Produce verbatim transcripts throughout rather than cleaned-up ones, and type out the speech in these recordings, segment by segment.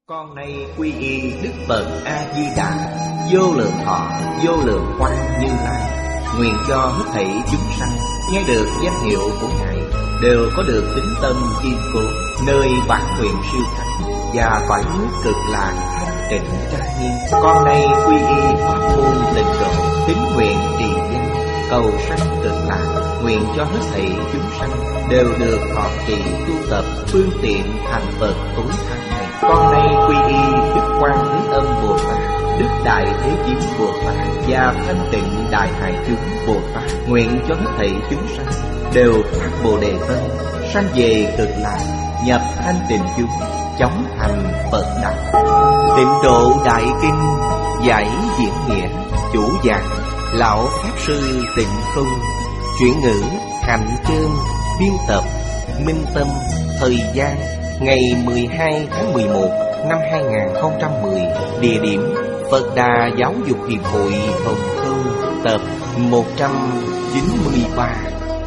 Con nay quy y Đức Phật A Di Đà, vô lượng thọ, vô lượng quang Như Lai. Nguyện cho hết thảy chúng sanh nghe được danh hiệu của Ngài đều có được tín tâm kiên cố, nơi bản nguyện siêu thắng và cõi nước cực lạc thanh tịnh trang nghiêm. Con nay quy y pháp môn tịnh độ, tín nguyện trì danh, cầu sanh cực lạc. Nguyện cho hết thảy chúng sanh đều được thọ trì tu tập phương tiện thành Phật tối thắng này. Con nay quy y Đức Quan Thế Âm Bồ Tát, Đức Đại Thế Chí Bồ Tát và Thanh Tịnh Đại Hải Chúng Bồ Tát. Nguyện cho hết thảy chúng sanh đều phát Bồ Đề tâm, sanh về cực lạc, nhập thanh tịnh chúng, chóng thành Phật đạo. Tịnh độ Đại Kinh giải diễn nghĩa, chủ giảng lão pháp sư Tịnh Không, chuyển ngữ Hạnh Trơn, biên tập Minh Tâm. Thời gian ngày mười hai tháng mười một năm hai nghìn không trăm mười. Địa điểm Phật Đà Giáo dục Hiệp hội Hồng Kông. Tập một trăm chín mươi ba.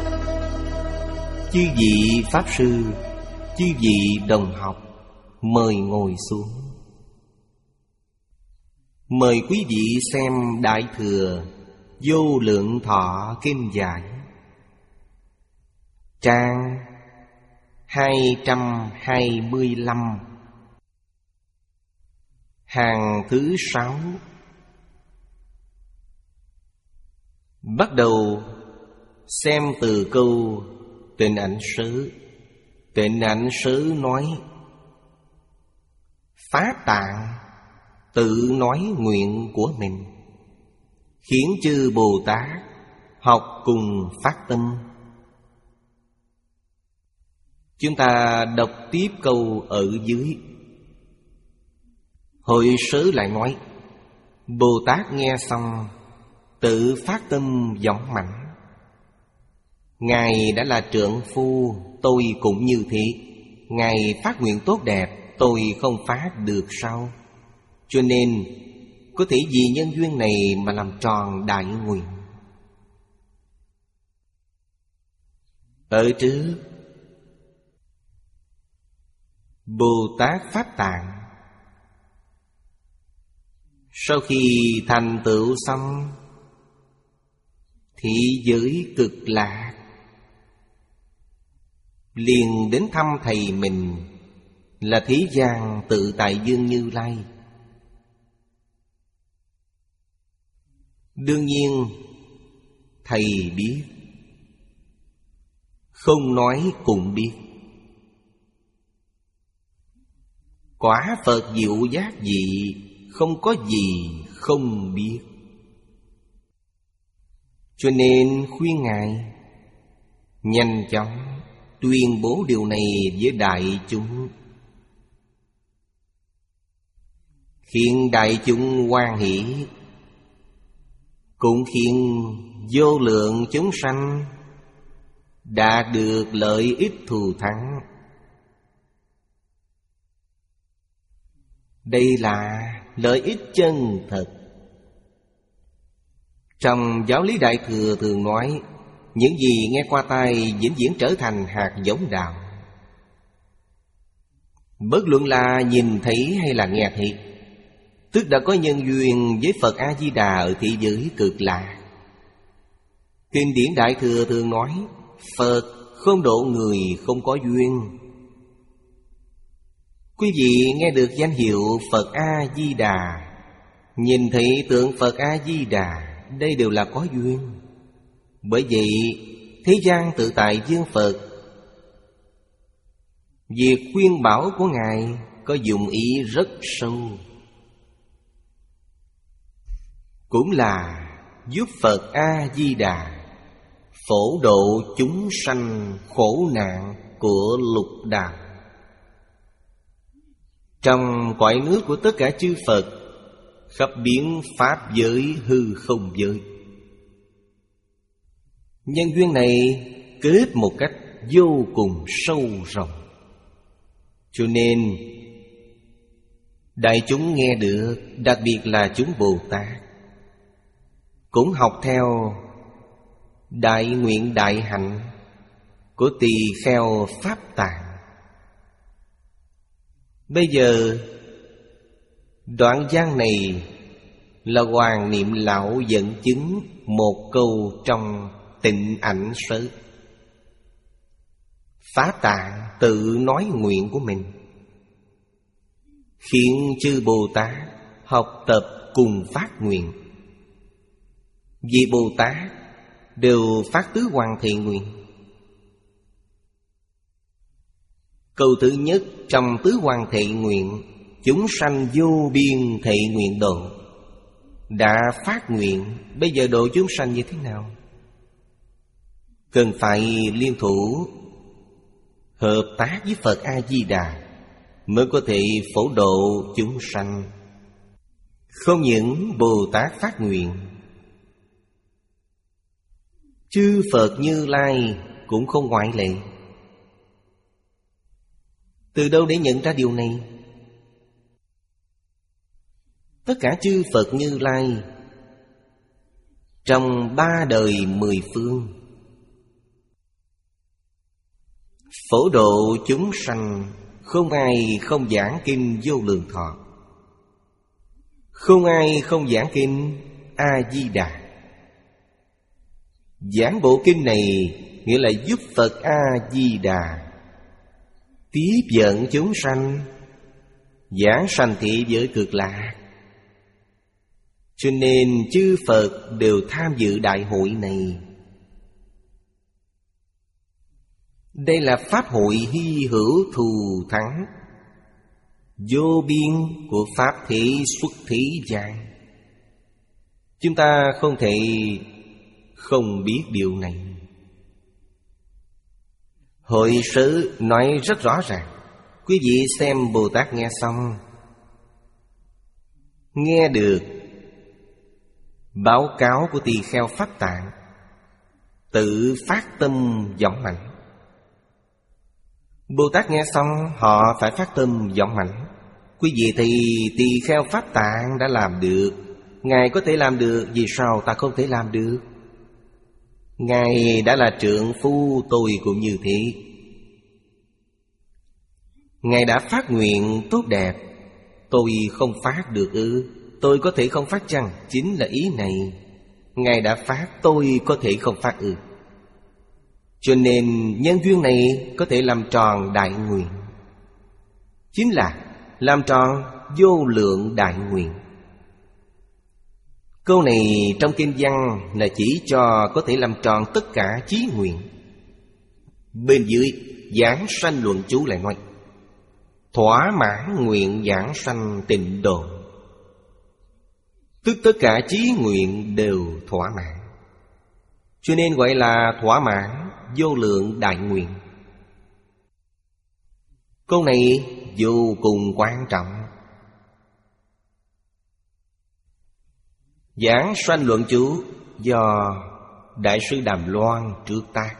Chư vị Pháp Sư, chư vị đồng học, mời ngồi xuống. Mời quý vị xem Đại Thừa Vô Lượng Thọ Kinh Giải, trang hai trăm hai mươi lăm, hàng thứ sáu. Bắt đầu xem từ câu Tịnh Ảnh Sớ. Tịnh Ảnh Sớ nói: Pháp Tạng tự nói nguyện của mình, khiến chư Bồ Tát học cùng phát tâm. Chúng ta đọc tiếp câu ở dưới. Hội Sớ lại nói: Bồ Tát nghe xong tự phát tâm vọng mạnh. Ngài đã là trượng phu, tôi cũng như thế. Ngài phát nguyện tốt đẹp, tôi không phát được sao? Cho nên có thể vì nhân duyên này mà làm tròn đại nguyện. Ở trước Bồ Tát Pháp Tạng sau khi thành tựu xong thị giới cực lạc, liền đến thăm thầy mình là Thế gian Tự Tại Dương Như Lai. Đương nhiên thầy biết, không nói cũng biết. Quả Phật diệu giác dị, không có gì không biết. Cho nên khuyên Ngài nhanh chóng tuyên bố điều này với đại chúng, khiến đại chúng hoan hỷ, cũng khiến vô lượng chúng sanh đạt được lợi ích thù thắng. Đây là lợi ích chân thật. Trong giáo lý Đại Thừa thường nói: những gì nghe qua tai vĩnh viễn trở thành hạt giống đạo. Bất luận là nhìn thấy hay là nghe thấy, tức đã có nhân duyên với Phật A-di-đà ở thế giới cực lạc. Kinh điển Đại Thừa thường nói: Phật không độ người không có duyên. Quý vị nghe được danh hiệu Phật A-di-đà, nhìn thấy tượng Phật A-di-đà, đây đều là có duyên. Bởi vậy Thế gian Tự Tại Dương Phật, việc khuyên bảo của Ngài có dụng ý rất sâu, cũng là giúp Phật A-di-đà phổ độ chúng sanh khổ nạn của lục đạo. Trong cõi nước của tất cả chư Phật, khắp biến pháp giới hư không giới, nhân duyên này kết một cách vô cùng sâu rộng. Cho nên đại chúng nghe được, đặc biệt là chúng Bồ Tát, cũng học theo đại nguyện đại hạnh của tỳ kheo Pháp Tạng. Bây giờ Đoạn văn này là Hoàng Niệm Lão dẫn chứng một câu trong Tịnh Ảnh Sớ. Pháp Tạng tự nói nguyện của mình, khiến chư Bồ Tát học tập cùng phát nguyện. Vì Bồ Tát đều phát tứ hoàng thệ nguyện. Câu thứ nhất trong tứ hoàng thệ nguyện, chúng sanh vô biên thệ nguyện độ. Đã phát nguyện, bây giờ độ chúng sanh như thế nào? Cần phải liên thủ hợp tác với Phật A-di-đà mới có thể phổ độ chúng sanh. Không những Bồ Tát phát nguyện, chư Phật Như Lai cũng không ngoại lệ. Từ đâu để nhận ra điều này? Tất cả chư Phật Như Lai trong ba đời mười phương phổ độ chúng sanh, không ai không giảng kinh Vô Lượng Thọ, không ai không giảng kinh A-di-đà. Giảng bộ kinh này nghĩa là giúp Phật A-di-đà tiếp dẫn chúng sanh giảng sanh thị giới Cực Lạc. Cho nên chư Phật đều tham dự đại hội này. Đây là pháp hội hy hữu thù thắng, vô biên của pháp thế xuất thế gian. Chúng ta không thể không biết điều này. Hội sớ nói rất rõ ràng. Quý vị xem Bồ Tát nghe xong, nghe được báo cáo của tỳ kheo Pháp Tạng, tự phát tâm vọng mạnh. Bồ Tát nghe xong họ phải phát tâm vọng mạnh. Quý vị thì tỳ kheo Pháp Tạng đã làm được, Ngài có thể làm được, vì sao ta không thể làm được? Ngài đã là trượng phu, tôi cũng như thế. Ngài đã phát nguyện tốt đẹp, tôi không phát được ư? Tôi có thể không phát chăng? Chính là ý này. Ngài đã phát, tôi có thể không phát ư? Cho nên nhân duyên này có thể làm tròn đại nguyện, chính là làm tròn vô lượng đại nguyện. Câu này trong kinh văn là chỉ cho có thể làm tròn tất cả chí nguyện. Bên dưới giảng sanh luận chú lại nói thỏa mãn nguyện giảng sanh tịnh độ, tức tất cả chí nguyện đều thỏa mãn. Cho nên gọi là thỏa mãn vô lượng đại nguyện. Câu này vô cùng quan trọng. Giảng sanh luận chú do Đại sư Đàm Loan trước tác.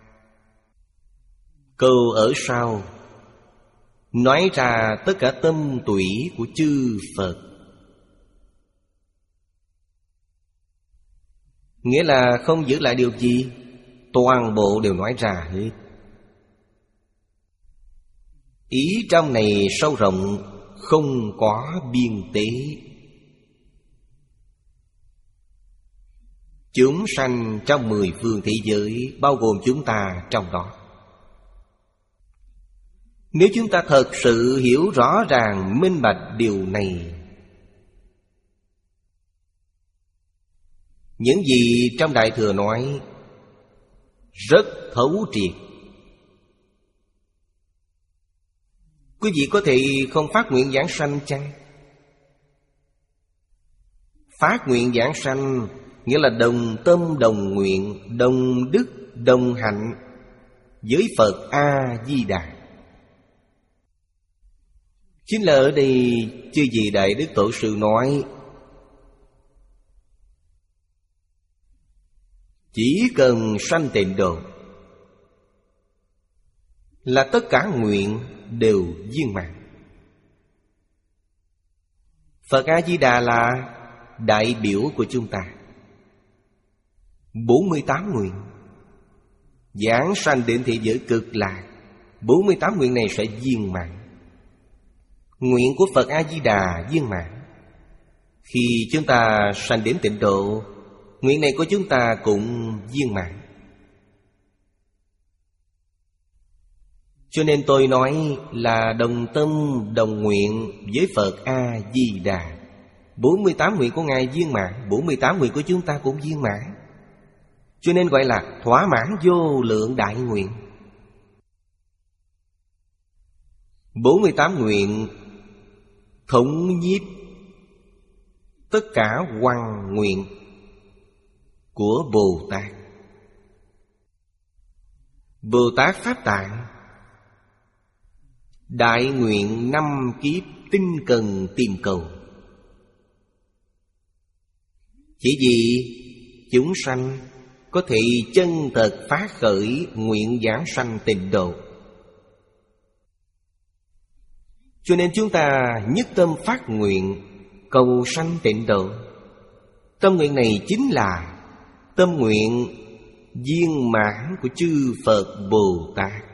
Câu ở sau nói ra tất cả tâm tủy của chư Phật, nghĩa là không giữ lại điều gì, toàn bộ đều nói ra hết. Ý trong này sâu rộng, không có biên tế. Chúng sanh trong mười phương thế giới, bao gồm chúng ta trong đó. Nếu chúng ta thật sự hiểu rõ ràng minh bạch điều này, những gì trong Đại Thừa nói rất thấu triệt. Quý vị có thể không phát nguyện giảng sanh chăng? Phát nguyện giảng sanh nghĩa là đồng tâm đồng nguyện, đồng đức đồng hạnh với Phật A-di-đà. Chính là ở đây chư vị Đại Đức Tổ Sư nói chỉ cần sanh tịnh độ là tất cả nguyện đều viên mãn. Phật A-di-đà là đại biểu của chúng ta. Bốn mươi tám nguyện giảng sanh đến thế giới Cực Lạc, bốn mươi tám nguyện này sẽ viên mãn. Nguyện của Phật A-di-đà viên mãn, Khi chúng ta sanh đến tịnh độ, nguyện này của chúng ta cũng viên mãn. Cho nên tôi nói là đồng tâm đồng nguyện với Phật A-di-đà. Bốn mươi tám nguyện của Ngài viên mãn, bốn mươi tám nguyện của chúng ta cũng viên mãn. Cho nên gọi là thỏa mãn vô lượng đại nguyện. Bốn mươi tám nguyện thống nhiếp tất cả hoằng nguyện của Bồ Tát. Bồ Tát Pháp Tạng đại nguyện năm kiếp tinh cần tìm cầu, chỉ vì chúng sanh có thể chân thật phát khởi nguyện giảng sanh tịnh độ. Cho nên chúng ta nhất tâm phát nguyện cầu sanh tịnh độ. Tâm nguyện này chính là tâm nguyện viên mãn của chư Phật Bồ Tát.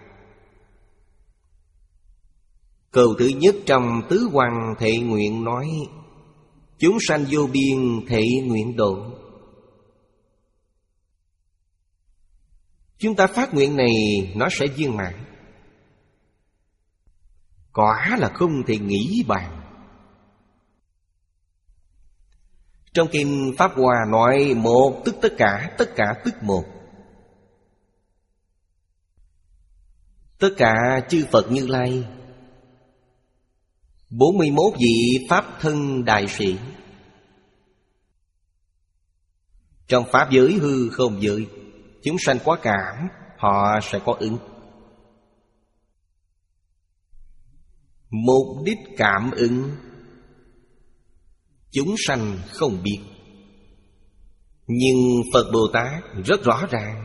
Câu thứ nhất trong Tứ Hoằng Thệ Nguyện nói: chúng sanh vô biên thệ nguyện độ. Chúng ta phát nguyện này nó sẽ viên mãn, quả là không thể nghĩ bàn. Trong kinh Pháp Hoa nói một tức tất cả, tất cả tức một. Tất cả chư Phật Như Lai, bốn mươi mốt vị Pháp thân đại sĩ, trong Pháp giới hư không giới, chúng sanh có cảm, họ sẽ có ứng. Mục đích cảm ứng chúng sanh không biết, nhưng Phật Bồ Tát rất rõ ràng.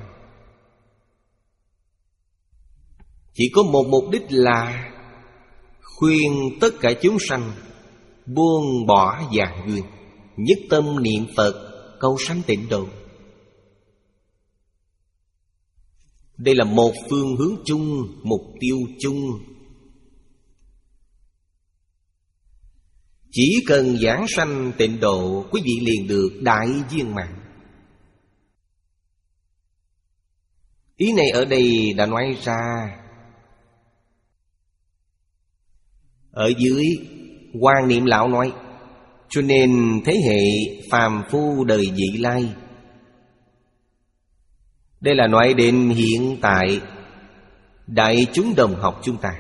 Chỉ có một mục đích là khuyên tất cả chúng sanh buông bỏ vạn duyên, nhất tâm niệm Phật cầu sanh tịnh độ. Đây là một phương hướng chung, mục tiêu chung. Chỉ cần giảng sanh tịnh độ, quý vị liền được đại viên mãn. Ý này ở đây đã nói ra. Ở dưới Quan Niệm Lão nói: cho nên thế hệ phàm phu đời vị lai. Đây là nói đến hiện tại đại chúng đồng học chúng ta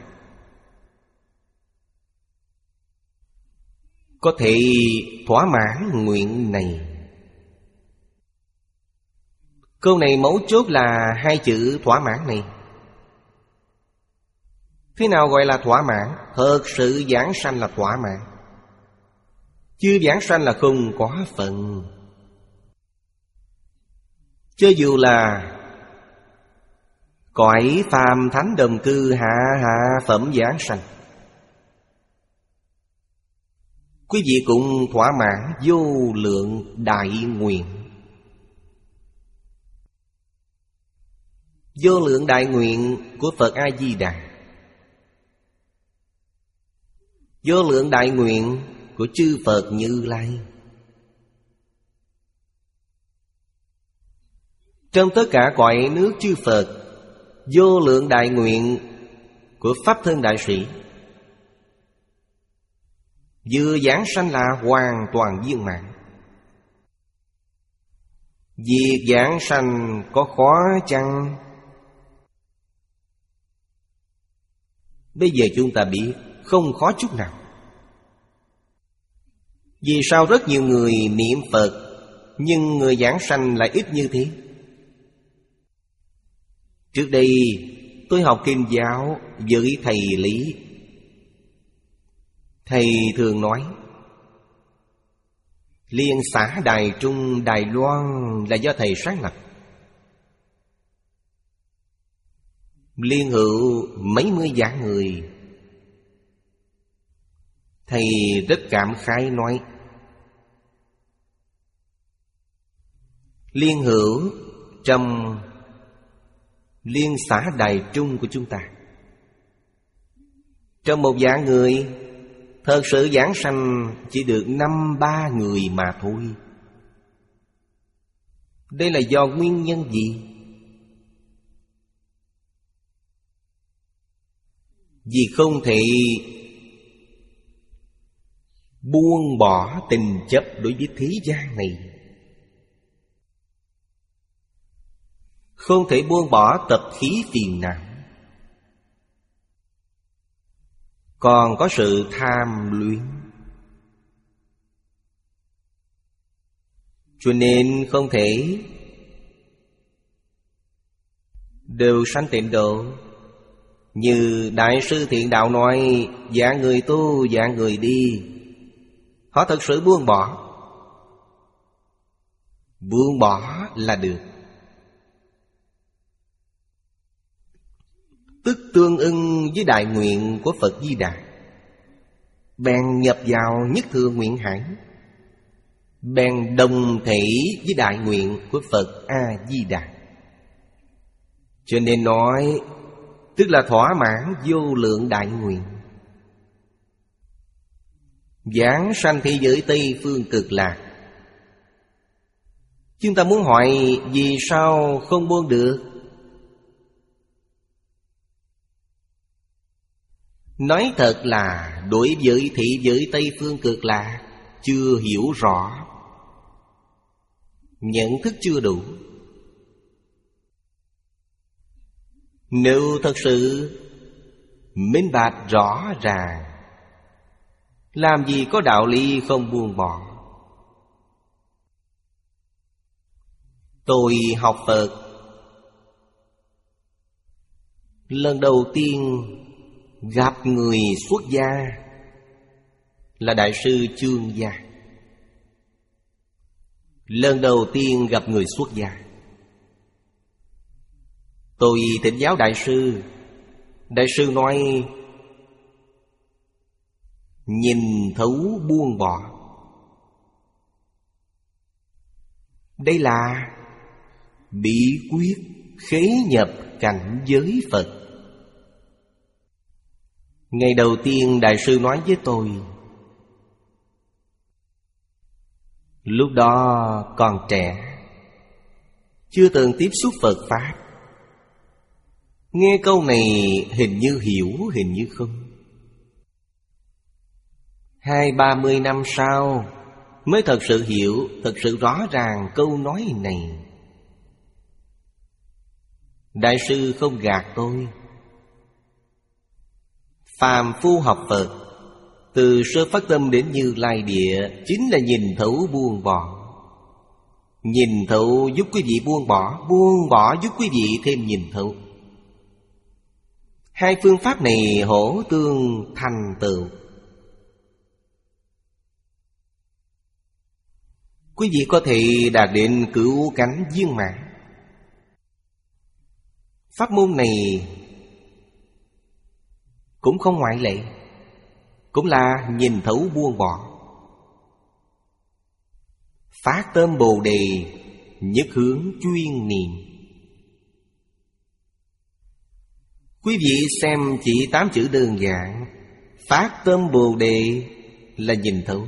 có thể thỏa mãn nguyện này. Câu này mấu chốt là hai chữ thỏa mãn này. Thế nào gọi là thỏa mãn? Thật sự giảng sanh là thỏa mãn, chứ giảng sanh là không có phần. Cho dù là cõi phàm thánh đồng cư hạ hạ phẩm giảng sanh, quý vị cũng thỏa mãn vô lượng đại nguyện. Vô lượng đại nguyện của Phật A-di-đà, vô lượng đại nguyện của chư Phật Như Lai. Trong tất cả cõi nước chư Phật, vô lượng đại nguyện của Pháp thân đại sĩ, vừa giảng sanh là hoàn toàn viên mãn. Việc giảng sanh có khó chăng? Bây giờ chúng ta biết không khó chút nào. Vì sao rất nhiều người niệm Phật, nhưng người giảng sanh lại ít như thế? Trước đây tôi học kinh giáo với thầy Lý. Thầy thường nói Liên xã Đài Trung Đài Loan là do thầy sáng lập. Liên hữu mấy mươi vạn người. Thầy rất cảm khái nói Liên hữu trong Liên xã Đài Trung của chúng ta, trong một vạn người Thật sự giảng sanh chỉ được năm ba người mà thôi. Đây là do nguyên nhân gì? Vì không thể buông bỏ tình chấp đối với thế gian này, không thể buông bỏ tập khí phiền não, còn có sự tham luyến, cho nên không thể đều sanh tịnh độ. Như Đại sư Thiện Đạo nói, dạng người tu, dạng người đi. Họ thật sự buông bỏ. Buông bỏ là được. Tức tương ưng với đại nguyện của Phật Di Đà. Bèn nhập vào nhất thừa nguyện hải, bèn đồng thể với đại nguyện của Phật A Di Đà. Cho nên nói, tức là thỏa mãn vô lượng đại nguyện, giảng sanh thế giới Tây Phương Cực Lạc. Chúng ta muốn hỏi vì sao không buông được? Nói thật là đối với thị giới Tây Phương Cực Lạc chưa hiểu rõ, nhận thức chưa đủ. Nếu thật sự minh bạch rõ ràng, làm gì có đạo lý không buông bỏ. Tôi học Phật lần đầu tiên gặp người xuất gia là Đại sư Chương Gia. Lần đầu tiên gặp người xuất gia, tôi thỉnh giáo Đại sư. Đại sư nói, nhìn thấu buông bỏ. Đây là bí quyết khế nhập cảnh giới Phật. Ngày đầu tiên Đại sư nói với tôi, lúc đó còn trẻ, chưa từng tiếp xúc Phật Pháp. Nghe câu này hình như hiểu, hình như không. Hai ba mươi năm sau mới thật sự hiểu, thật sự rõ ràng câu nói này. Đại sư không gạt tôi. Phàm phu học Phật, từ sơ phát tâm đến Như Lai Địa, chính là nhìn thấu buông bỏ. Nhìn thấu giúp quý vị buông bỏ, buông bỏ giúp quý vị thêm nhìn thấu. Hai phương pháp này hỗ tương thành tựu. Quý vị có thể đạt đến cửu cảnh viên mãn. Pháp môn này cũng không ngoại lệ, cũng là nhìn thấu buông bỏ. Phát tâm Bồ Đề, nhất hướng chuyên niệm. Quý vị xem chỉ tám chữ đơn giản, phát tâm Bồ Đề là nhìn thấu.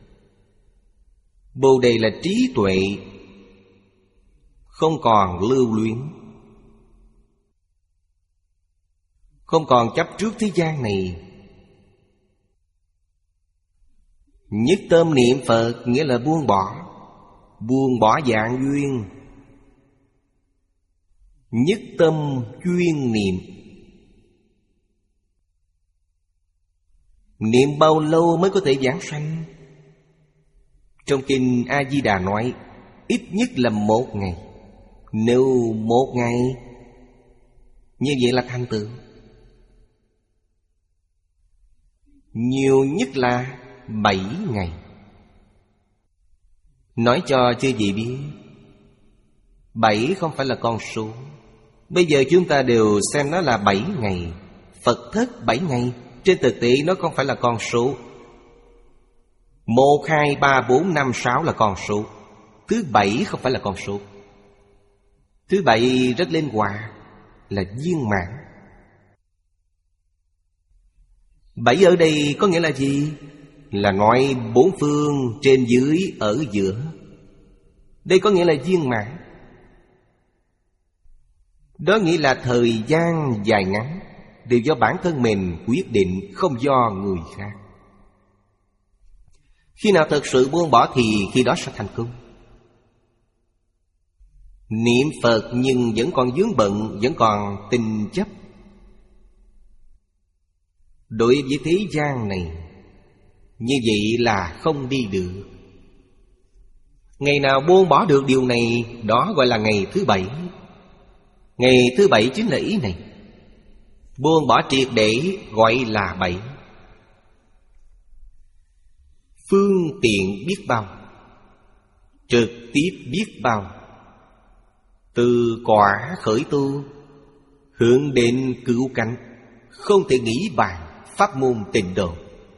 Bồ Đề là trí tuệ, không còn lưu luyến, không còn chấp trước thế gian này. Nhất tâm niệm Phật nghĩa là buông bỏ, buông bỏ dạng duyên. Nhất tâm chuyên niệm. Niệm bao lâu mới có thể giảng sanh? Trong kinh A Di Đà nói, ít nhất là một ngày. Nếu một ngày, như vậy là thành tựu. Nhiều nhất là bảy ngày. Nói cho chư vị biết, bảy không phải là con số. Bây giờ chúng ta đều xem nó là bảy ngày. Phật thất bảy ngày, trên thực tế nó không phải là con số. Một, hai, ba, bốn, năm, sáu là con số. Thứ bảy không phải là con số. Thứ bảy rất linh hoạt, là viên mãn. Bảy ở đây có nghĩa là gì? Là nói bốn phương trên dưới ở giữa. Đây có nghĩa là viên mãn. Đó nghĩa là thời gian dài ngắn đều do bản thân mình quyết định, không do người khác. Khi nào thật sự buông bỏ thì khi đó sẽ thành công. Niệm Phật nhưng vẫn còn vướng bận, vẫn còn tình chấp. Đối với thế gian này, như vậy là không đi được. Ngày nào buông bỏ được điều này, đó gọi là ngày thứ bảy. Ngày thứ bảy chính là ý này. Buông bỏ triệt để gọi là bảy. Phương tiện biết bao, trực tiếp biết bao. Từ quả khởi tu, hướng đến cứu cánh, không thể nghĩ bàn pháp môn Tịnh Độ.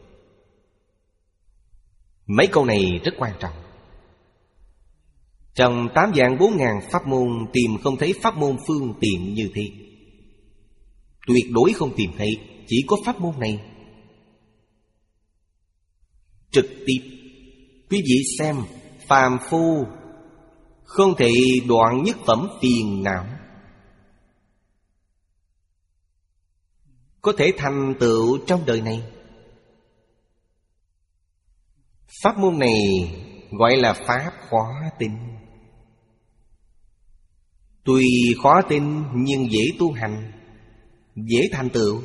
Mấy câu này rất quan trọng. Trong tám vạn bốn ngàn pháp môn tìm không thấy pháp môn phương tiện như thế. Tuyệt đối không tìm thấy, chỉ có pháp môn này. Trực tiếp. Quý vị xem, phàm phu không thể đoạn nhất phẩm phiền não, có thể thành tựu trong đời này. Pháp môn này gọi là pháp khó tin. Tuy khó tin nhưng dễ tu hành, dễ thành tựu.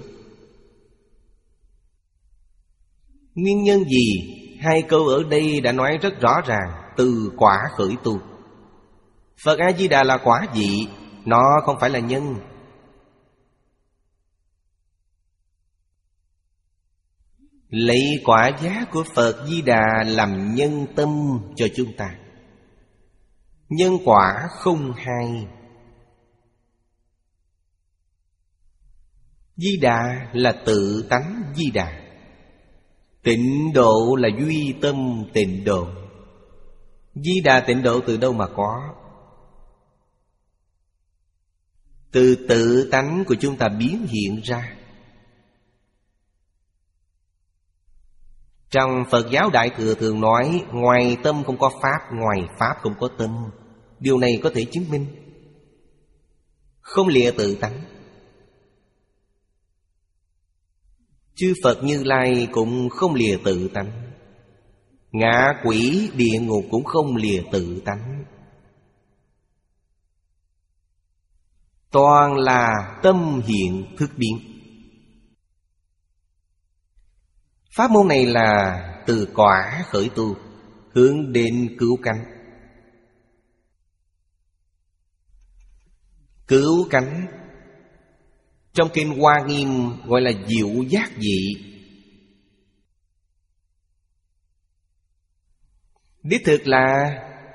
Nguyên nhân gì? Hai câu ở đây đã nói rất rõ ràng. Từ quả khởi tu. Phật A-di-đà là quả vị, nó không phải là nhân. Lấy quả giá của Phật Di Đà làm nhân tâm cho chúng ta. Nhân quả không hai. Di Đà là tự tánh Di Đà. Tịnh độ là duy tâm tịnh độ. Di Đà tịnh độ từ đâu mà có? Từ tự tánh của chúng ta biến hiện ra. Trong Phật giáo Đại Thừa thường nói, ngoài tâm không có pháp, ngoài pháp không có tâm. Điều này có thể chứng minh. Không lìa tự tánh. Chư Phật Như Lai cũng không lìa tự tánh. Ngạ quỷ địa ngục cũng không lìa tự tánh. Toàn là tâm hiện thức biến. Pháp môn này là từ quả khởi tu, hướng đến cứu cánh. Cứu cánh trong kinh Hoa Nghiêm gọi là diệu giác vị. Đích thực là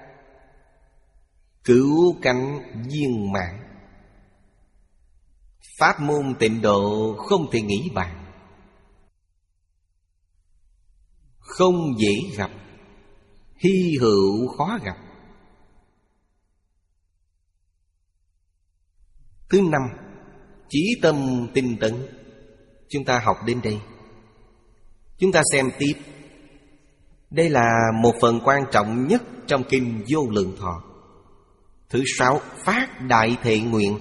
cứu cánh viên mãn. Pháp môn tịnh độ không thể nghĩ bàn, không dễ gặp, hy hữu khó gặp. Thứ năm, chí tâm tinh tấn. Chúng ta học đến đây. Chúng ta xem tiếp. Đây là một phần quan trọng nhất trong kinh Vô Lượng Thọ. Thứ sáu, phát đại thệ nguyện.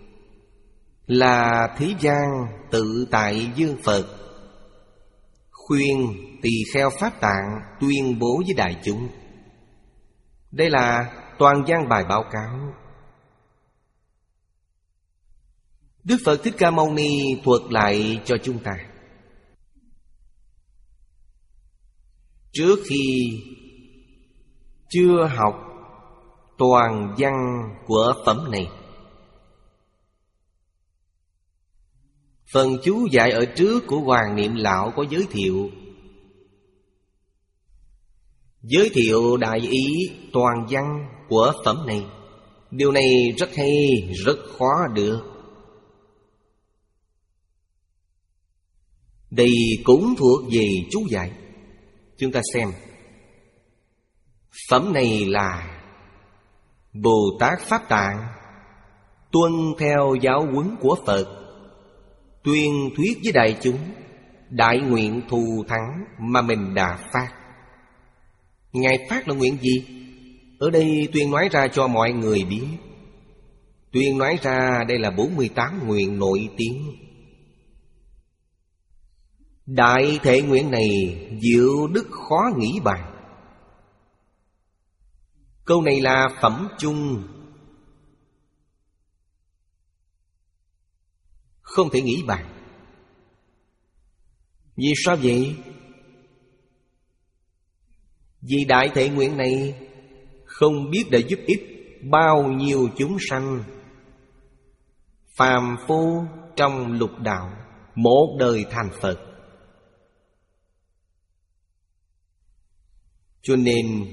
Là thế gian tự tại dương Phật, khuyên tỳ kheo Pháp Tạng tuyên bố với đại chúng. Đây là toàn văn bài báo cáo. Đức Phật Thích Ca Mâu Ni thuật lại cho chúng ta. Trước khi chưa học toàn văn của phẩm này, phần chú giải ở trước của Hoàng Niệm Lão có giới thiệu. Giới thiệu đại ý toàn văn của phẩm này. Điều này rất hay, rất khó được. Đây cũng thuộc về chú giải. Chúng ta xem. Phẩm này là Bồ Tát Pháp Tạng tuân theo giáo huấn của Phật, tuyên thuyết với đại chúng, đại nguyện thù thắng mà mình đã phát. Ngài phát là nguyện gì? Ở đây tuyên nói ra cho mọi người biết. Tuyên nói ra đây là bốn mươi tám nguyện nổi tiếng. Đại thệ nguyện này diệu đức khó nghĩ bàn. Câu này là phẩm chung, không thể nghĩ bàn. Vì sao vậy? Vì đại thệ nguyện này không biết đã giúp ích bao nhiêu chúng sanh phàm phu trong lục đạo, một đời thành Phật. Cho nên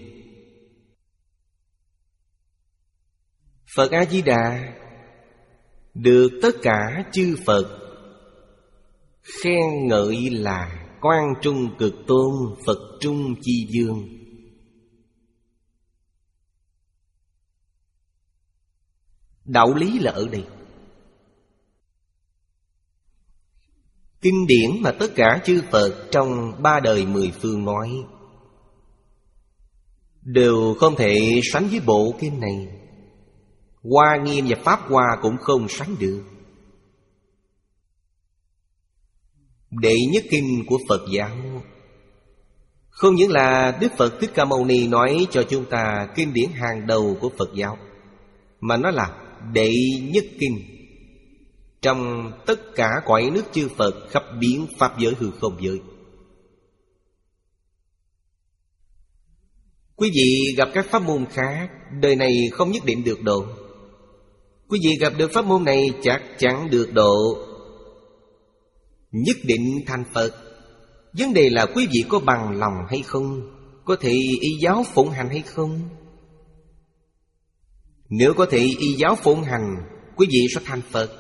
Phật A-di-đà được tất cả chư Phật khen ngợi là Quan Trung Cực Tôn, Phật Trung Chi Dương. Đạo lý là ở đây. Kinh điển mà tất cả chư Phật trong ba đời mười phương nói đều không thể sánh với bộ kinh này. Hoa Nghiêm và Pháp Hoa cũng không sánh được. Đệ nhất kinh của Phật giáo không những là Đức Phật Thích Ca Mâu Ni nói cho chúng ta kinh điển hàng đầu của Phật giáo, mà nó là đệ nhất kinh trong tất cả cõi nước chư Phật khắp biến pháp giới hư không giới. Quý vị gặp các pháp môn khác, đời này không nhất định được độ. Quý vị gặp được pháp môn này chắc chắn được độ, nhất định thành Phật. Vấn đề là quý vị có bằng lòng hay không, có thể y giáo phụng hành hay không. Nếu có thể y giáo phụng hành, quý vị sẽ thành Phật.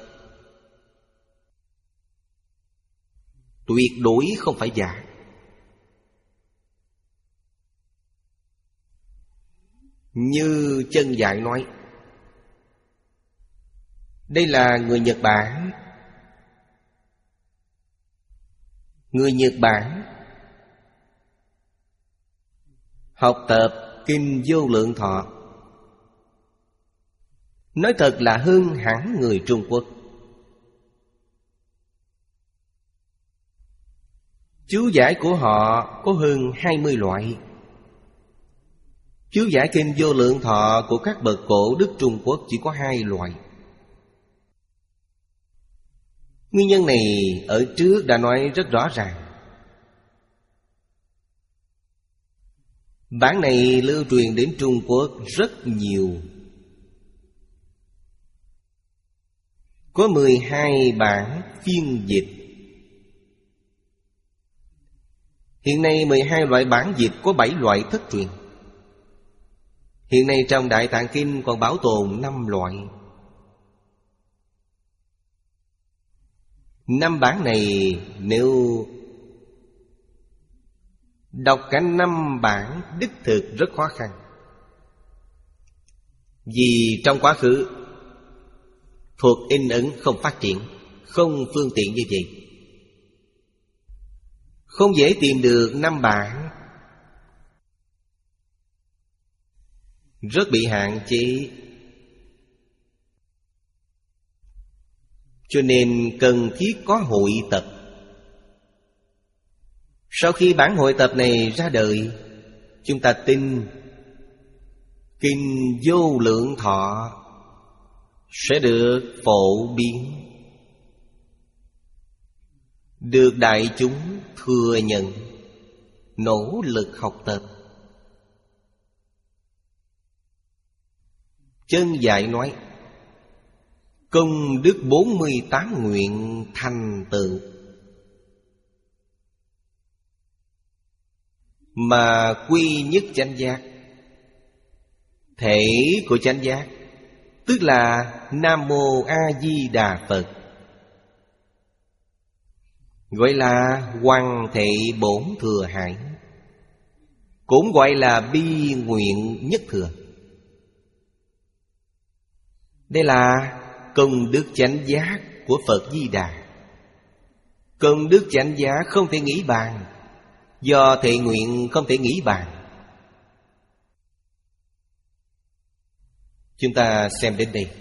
Tuyệt đối không phải giả. Như Chân Giải nói, đây là người Nhật Bản. Người Nhật Bản học tập Kinh Vô Lượng Thọ, nói thật là hơn hẳn người Trung Quốc. Chú giải của họ có hơn hai mươi loại. Chú giải Kinh Vô Lượng Thọ của các bậc cổ đức Trung Quốc chỉ có hai loại. Nguyên nhân này ở trước đã nói rất rõ ràng. Bản này lưu truyền đến Trung Quốc rất nhiều, có mười hai bản phiên dịch. Hiện nay mười hai loại bản dịch có bảy loại thất truyền. Hiện nay trong Đại Tạng Kinh còn bảo tồn năm loại. Năm bản này nếu đọc cả năm bản đích thực rất khó khăn. Vì trong quá khứ thuật in ấn không phát triển, không phương tiện như vậy, không dễ tìm được năm bản, rất bị hạn chế. Cho nên cần thiết có hội tập. Sau khi bản hội tập này ra đời, chúng ta tin Kinh Vô Lượng Thọ sẽ được phổ biến, được đại chúng thừa nhận, nỗ lực học tập. Chân Giải nói công đức bốn mươi tám nguyện thành tựu, mà quy nhất chánh giác. Thể của chánh giác tức là Nam Mô A Di Đà Phật, gọi là Hoằng Thể Bổn Thừa Hải, cũng gọi là Bi Nguyện Nhất Thừa. Đây là công đức chánh giác của Phật Di Đà. Công đức chánh giác không thể nghĩ bàn, do thệ nguyện không thể nghĩ bàn. Chúng ta xem đến đây.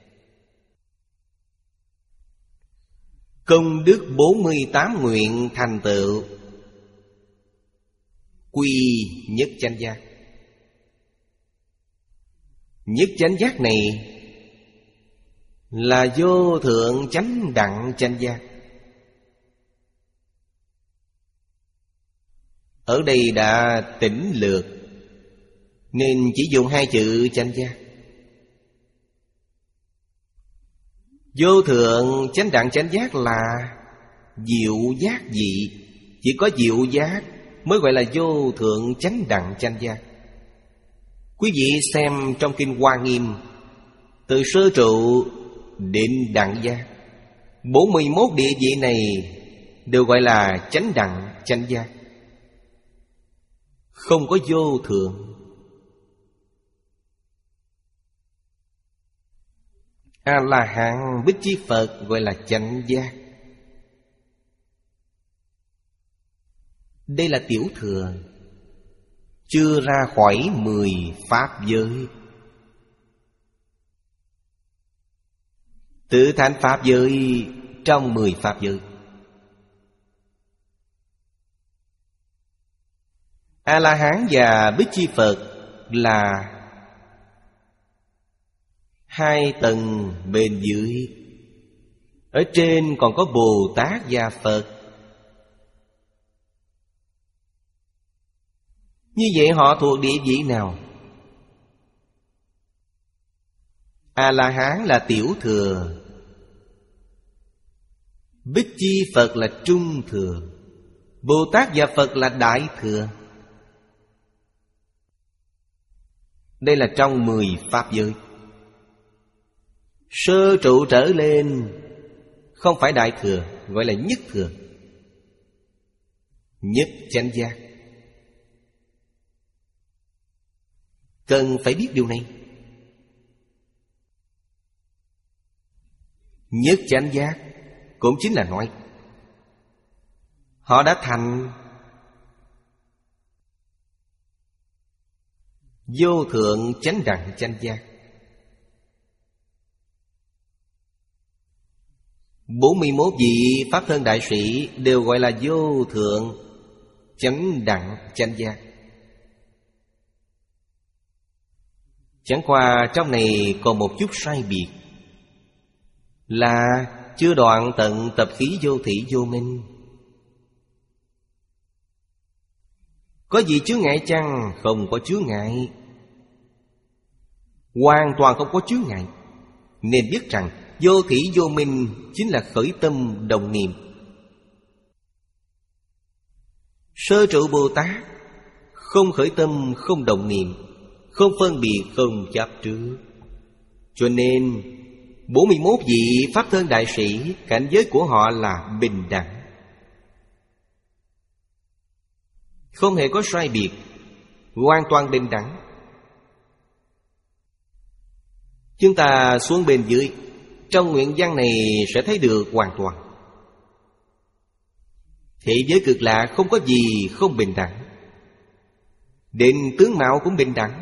Công đức bốn mươi tám nguyện thành tựu quy nhất chánh giác. Nhất chánh giác này là vô thượng chánh đẳng chánh giác. Ở đây đã tỉnh lược nên chỉ dùng hai chữ chánh giác. Vô thượng chánh đẳng chánh giác là diệu giác dị. Chỉ có diệu giác mới gọi là vô thượng chánh đẳng chánh giác. Quý vị xem trong Kinh Hoa Nghiêm, từ sơ trụ đến đẳng giác, bốn mươi mốt địa vị này đều gọi là chánh đẳng chánh giác, không có vô thượng. A-la-hán Bích Chi Phật gọi là chánh giác. Đây là tiểu thừa, chưa ra khỏi mười pháp giới. Tự thành pháp giới trong mười pháp giới. A-la-hán và Bích Chi Phật là hai tầng bên dưới. Ở trên còn có Bồ Tát và Phật. Như vậy họ thuộc địa vị nào? A-la-hán là tiểu thừa, Bích Chi Phật là trung thừa, Bồ Tát và Phật là đại thừa. Đây là trong mười pháp giới. Sơ trụ trở lên không phải đại thừa, gọi là nhất thừa, nhất chánh giác. Cần phải biết điều này. Nhất chánh giác cũng chính là nói họ đã thành vô thượng chánh đẳng chánh giác. Bốn mươi mốt vị Pháp Thân Đại Sĩ đều gọi là vô thượng chánh đẳng chánh giác. Chẳng qua trong này còn một chút sai biệt, là chưa đoạn tận tập khí vô thỉ vô minh. Có gì chướng ngại chăng? Không có chướng ngại, hoàn toàn không có chướng ngại. Nên biết rằng vô thỉ vô minh chính là khởi tâm đồng niệm. Sơ trụ Bồ Tát không khởi tâm, không đồng niệm, không phân biệt, không chấp trước. Cho nên bốn mươi mốt vị Pháp Thân Đại Sĩ, cảnh giới của họ là bình đẳng, không hề có sai biệt, hoàn toàn bình đẳng. Chúng ta xuống bên dưới, trong nguyện văn này sẽ thấy được hoàn toàn. Thế giới cực lạc không có gì không bình đẳng. Đến tướng mạo cũng bình đẳng.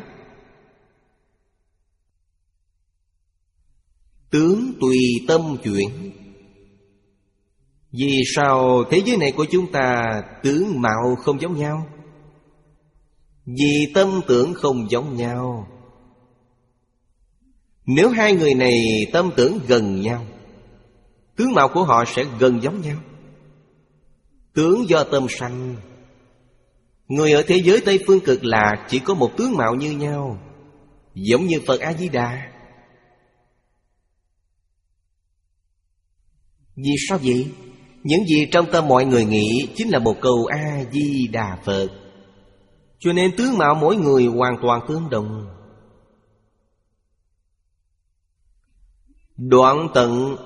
Tướng tùy tâm chuyển. Vì sao thế giới này của chúng ta tướng mạo không giống nhau? Vì tâm tưởng không giống nhau. Nếu hai người này tâm tưởng gần nhau, tướng mạo của họ sẽ gần giống nhau. Tướng do tâm sanh. Người ở thế giới Tây Phương Cực Lạc chỉ có một tướng mạo như nhau, giống như Phật A-di-đà. Vì sao vậy? Những gì trong tâm mọi người nghĩ chính là một câu A-di-đà Phật. Cho nên tướng mạo mỗi người hoàn toàn tương đồng. Đoạn tận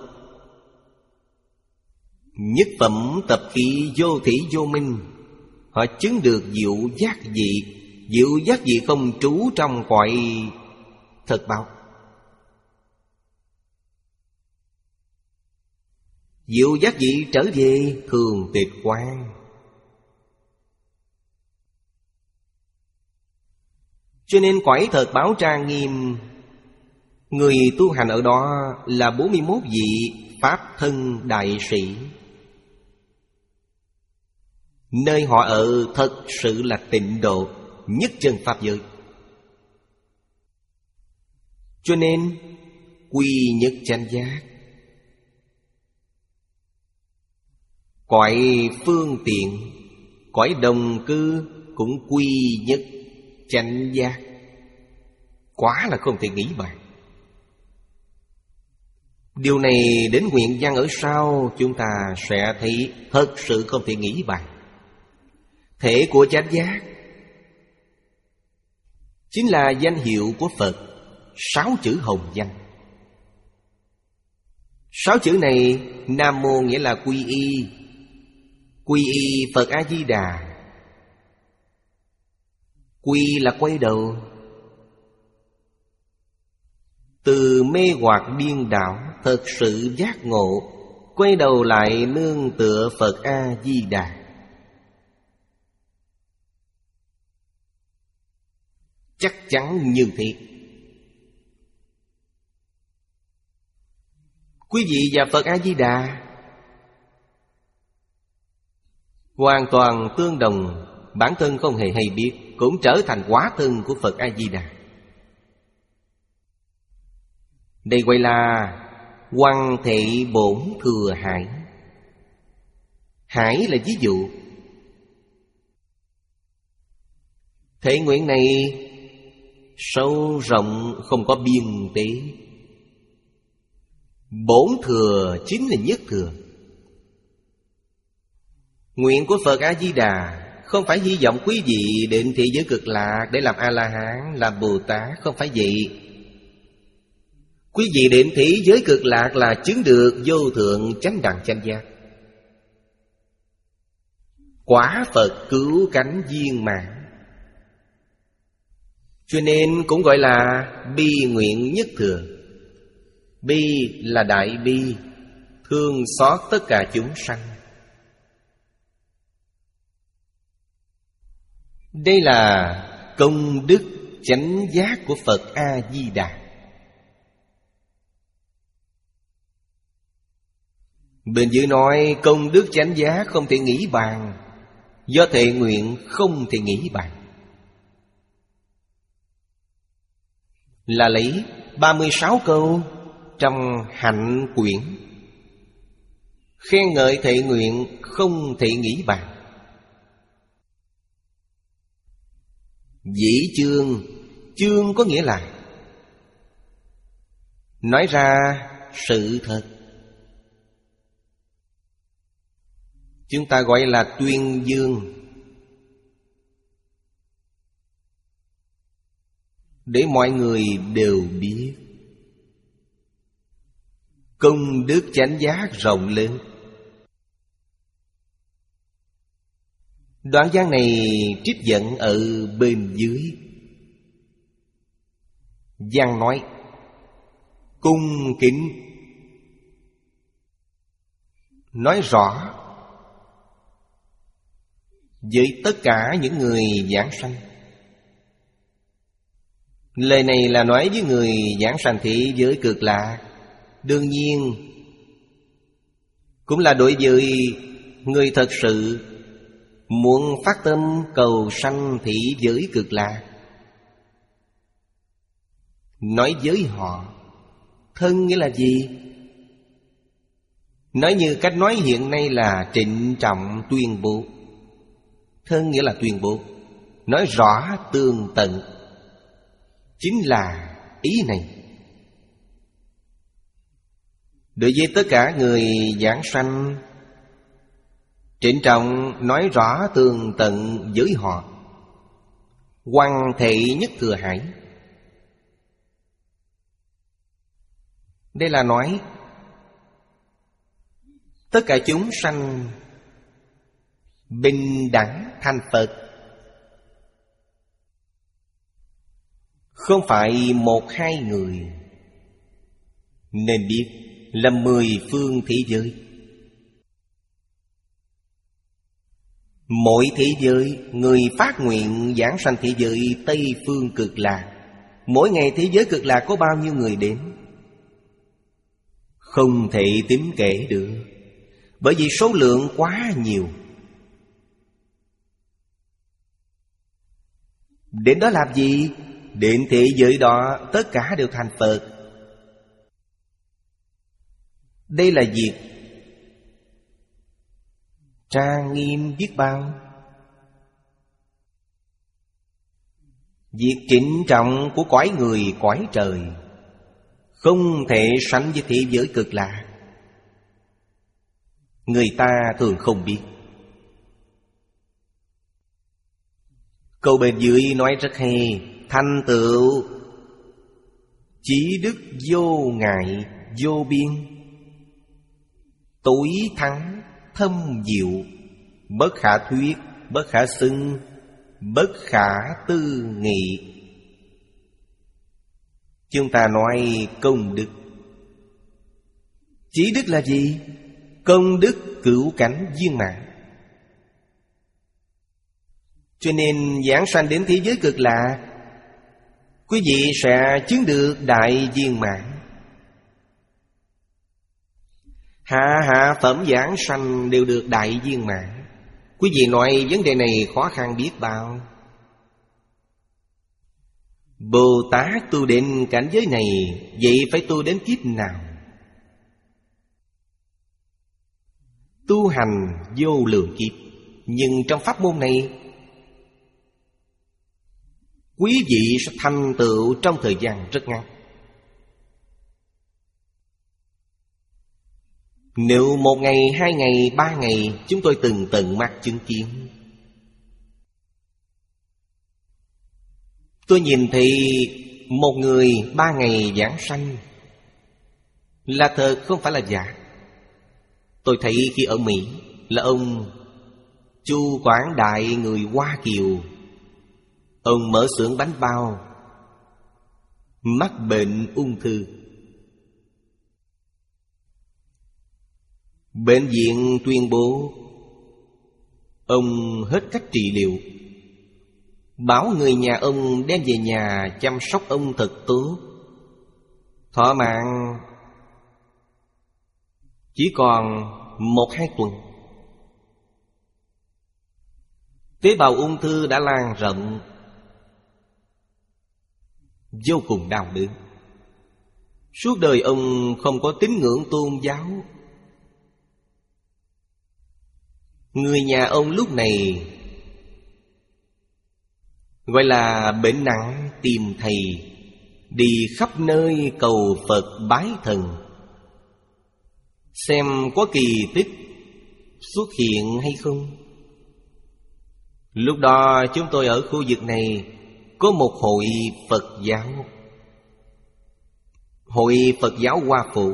nhất phẩm tập khí vô thỉ vô minh, họ chứng được diệu giác dị. Diệu giác dị không trú trong cõi thật báo. Diệu giác vị trở về thường tịch quan. Cho nên cõi thật báo trang nghiêm, người tu hành ở đó là bốn mươi mốt vị Pháp thân đại sĩ. Nơi họ ở thật sự là tịnh độ, nhất chân Pháp giới. Cho nên quy nhất chánh giác. Cõi phương tiện, cõi đồng cư cũng quy nhất chánh giác. Quá là không thể nghĩ bàn. Điều này đến nguyện văn ở sau chúng ta sẽ thấy thật sự không thể nghĩ bàn. Thể của chánh giác chính là danh hiệu của Phật, sáu chữ hồng danh. Sáu chữ này, Nam Mô nghĩa là quy y. Quy y Phật A-di-đà. Quy là quay đầu, từ mê hoặc điên đảo thật sự giác ngộ, quay đầu lại nương tựa Phật A-di-đà. Chắc chắn như thế. Quý vị và Phật A-di-đà hoàn toàn tương đồng, bản thân không hề hay biết, cũng trở thành hóa thân của Phật A-di-đà. Đây gọi là Hoằng Thể Bổn Thừa Hải. Hải là ví dụ. Thể nguyện này sâu rộng không có biên tế. Bổn thừa chính là nhất thừa. Nguyện của Phật A-di-đà không phải hy vọng quý vị đến thế giới cực lạc để làm A-la-hán, làm Bồ Tát, không phải vậy. Quý vị đến thế giới cực lạc là chứng được vô thượng chánh đẳng chánh giác, quả Phật cứu cánh viên mãn. Cho nên cũng gọi là bi nguyện nhất thừa. Bi là đại bi, thương xót tất cả chúng sanh. Đây là công đức chánh giác của Phật A-di-đà. Bên dưới nói công đức chánh giác không thể nghĩ bàn, do thệ nguyện không thể nghĩ bàn. Là lấy ba mươi sáu câu trong Hạnh Quyển khen ngợi thệ nguyện không thể nghĩ bàn. Dĩ chương, chương có nghĩa là nói ra sự thật. Chúng ta gọi là tuyên dương, để mọi người đều biết công đức chánh giác rộng lớn. Đoạn văn này trích dẫn ở bên dưới. Văn nói cung kính, nói rõ với tất cả những người giảng sanh. Lời này là nói với người giảng sanh thị giới cực lạc. Đương nhiên cũng là đối với người thật sự muốn phát tâm cầu sanh thị giới cực lạc. Nói với họ. Thân nghĩa là gì? Nói như cách nói hiện nay là trịnh trọng tuyên bố. Thân nghĩa là tuyên bố, nói rõ tường tận, chính là ý này. Đối với tất cả người giảng sanh, trịnh trọng nói rõ tường tận với họ. Hoằng Thể nhất thừa hải. Đây là nói tất cả chúng sanh bình đẳng thành Phật. Không phải một hai người. Nên biết là mười phương thế giới, Mỗi thế giới, người phát nguyện giảng sanh thế giới Tây Phương Cực Lạc. Mỗi ngày thế giới Cực Lạc có bao nhiêu người đến? Không thể tính kể được, bởi vì số lượng quá nhiều. Đến đó làm gì? Đến thế giới đó tất cả đều thành Phật. Đây là việc trang nghiêm biết bao, việc trịnh trọng của cõi người cõi trời, không thể sánh với thế giới Cực Lạc. Người ta thường không biết. Câu bên dưới nói rất hay: thành tựu chí đức vô ngại vô biên, tối thắng thâm diệu, bất khả thuyết, bất khả xưng, bất khả tư nghị. Chúng ta nói công đức. Chí đức là gì? Công đức cửu cảnh viên mãn. Cho nên giảng sanh đến thế giới Cực Lạc, quý vị sẽ chứng được đại viên mãn. Hạ hạ phẩm giảng sanh đều được đại viên mãn. Quý vị nói vấn đề này khó khăn biết bao. Bồ Tát tu đến cảnh giới này, vậy phải tu đến kiếp nào? Tu hành vô lượng kiếp. Nhưng trong pháp môn này, quý vị sẽ thành tựu trong thời gian rất ngắn. Nếu một ngày, hai ngày, ba ngày, chúng tôi từng tận mắt chứng kiến. Tôi nhìn thấy một người ba ngày giảng sanh là thật, không phải là giả. Tôi thấy khi ở Mỹ là ông Chu Quảng Đại, người Hoa Kiều. Ông mở xưởng bánh bao, mắc bệnh ung thư. Bệnh viện tuyên bố ông hết cách trị liệu, bảo người nhà ông đem về nhà chăm sóc ông thật tốt. Thọ mạng chỉ còn một hai tuần. Tế bào ung thư đã lan rộng, vô cùng đau đớn. Suốt đời ông không có tín ngưỡng tôn giáo. Người nhà ông lúc này gọi là bệnh nặng, tìm thầy, đi khắp nơi cầu Phật bái thần, xem có kỳ tích xuất hiện hay không. Lúc đó chúng tôi ở khu vực này có một hội Phật giáo, Hội Phật giáo Hoa Phủ.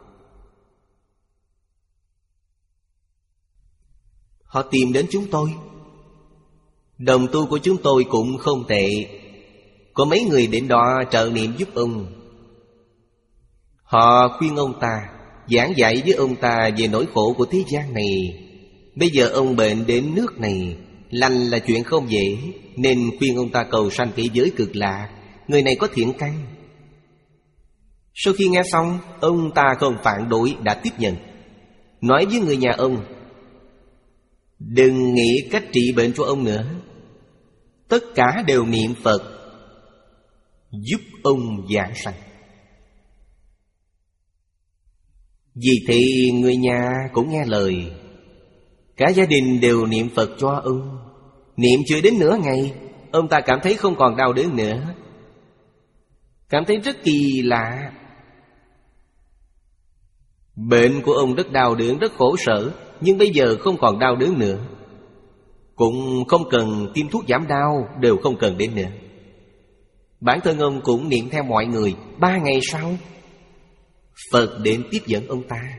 Họ tìm đến chúng tôi. Đồng tu của chúng tôi cũng không tệ. Có mấy người đến đó trợ niệm giúp ông. Họ khuyên ông ta, giảng dạy với ông ta về nỗi khổ của thế gian này. Bây giờ ông bệnh đến nước này, lành là chuyện không dễ, nên khuyên ông ta cầu sanh thế giới Cực Lạc. Người này có thiện căn. Sau khi nghe xong, ông ta không phản đối, đã tiếp nhận. Nói với người nhà ông, đừng nghĩ cách trị bệnh cho ông nữa, tất cả đều niệm Phật, giúp ông giảng sanh. Vì thế người nhà cũng nghe lời. Cả gia đình đều niệm Phật cho ông. Niệm chưa đến nửa ngày, ông ta cảm thấy không còn đau đớn nữa. Cảm thấy rất kỳ lạ. Bệnh của ông rất đau đớn, rất khổ sở, nhưng bây giờ không còn đau đớn nữa. Cũng không cần tiêm thuốc giảm đau, đều không cần đến nữa. Bản thân ông cũng niệm theo mọi người. Ba ngày sau, Phật đến tiếp dẫn ông ta.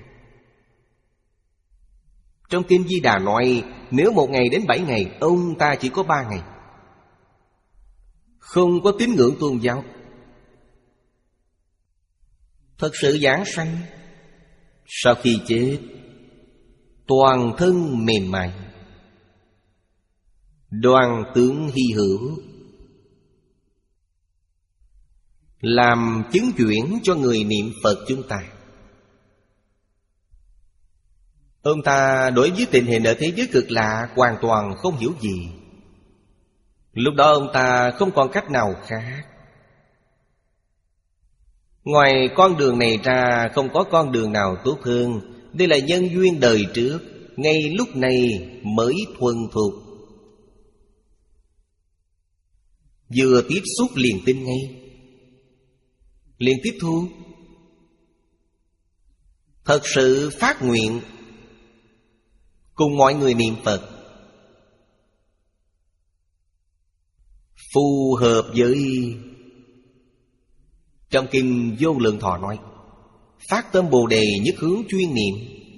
Trong Kinh Di Đà nói, nếu một ngày đến bảy ngày, ông ta chỉ có ba ngày. Không có tín ngưỡng tôn giáo, thật sự giảng sanh. Sau khi chết, toàn thân mềm mại, Đoan tướng hy hữu, làm chứng chuyển cho người niệm Phật chúng ta. Ông ta đối với tình hình ở thế giới cực lạc hoàn toàn không hiểu gì. Lúc đó ông ta không còn cách nào khác. Ngoài con đường này ra không có con đường nào tốt hơn. Đây là nhân duyên đời trước, ngay lúc này mới thuần thục. Vừa tiếp xúc liền tin ngay, liền tiếp thu. Thật sự phát nguyện cùng mọi người niệm Phật, phù hợp với trong kinh Vô Lượng Thọ nói: phát tâm Bồ Đề nhất hướng chuyên niệm.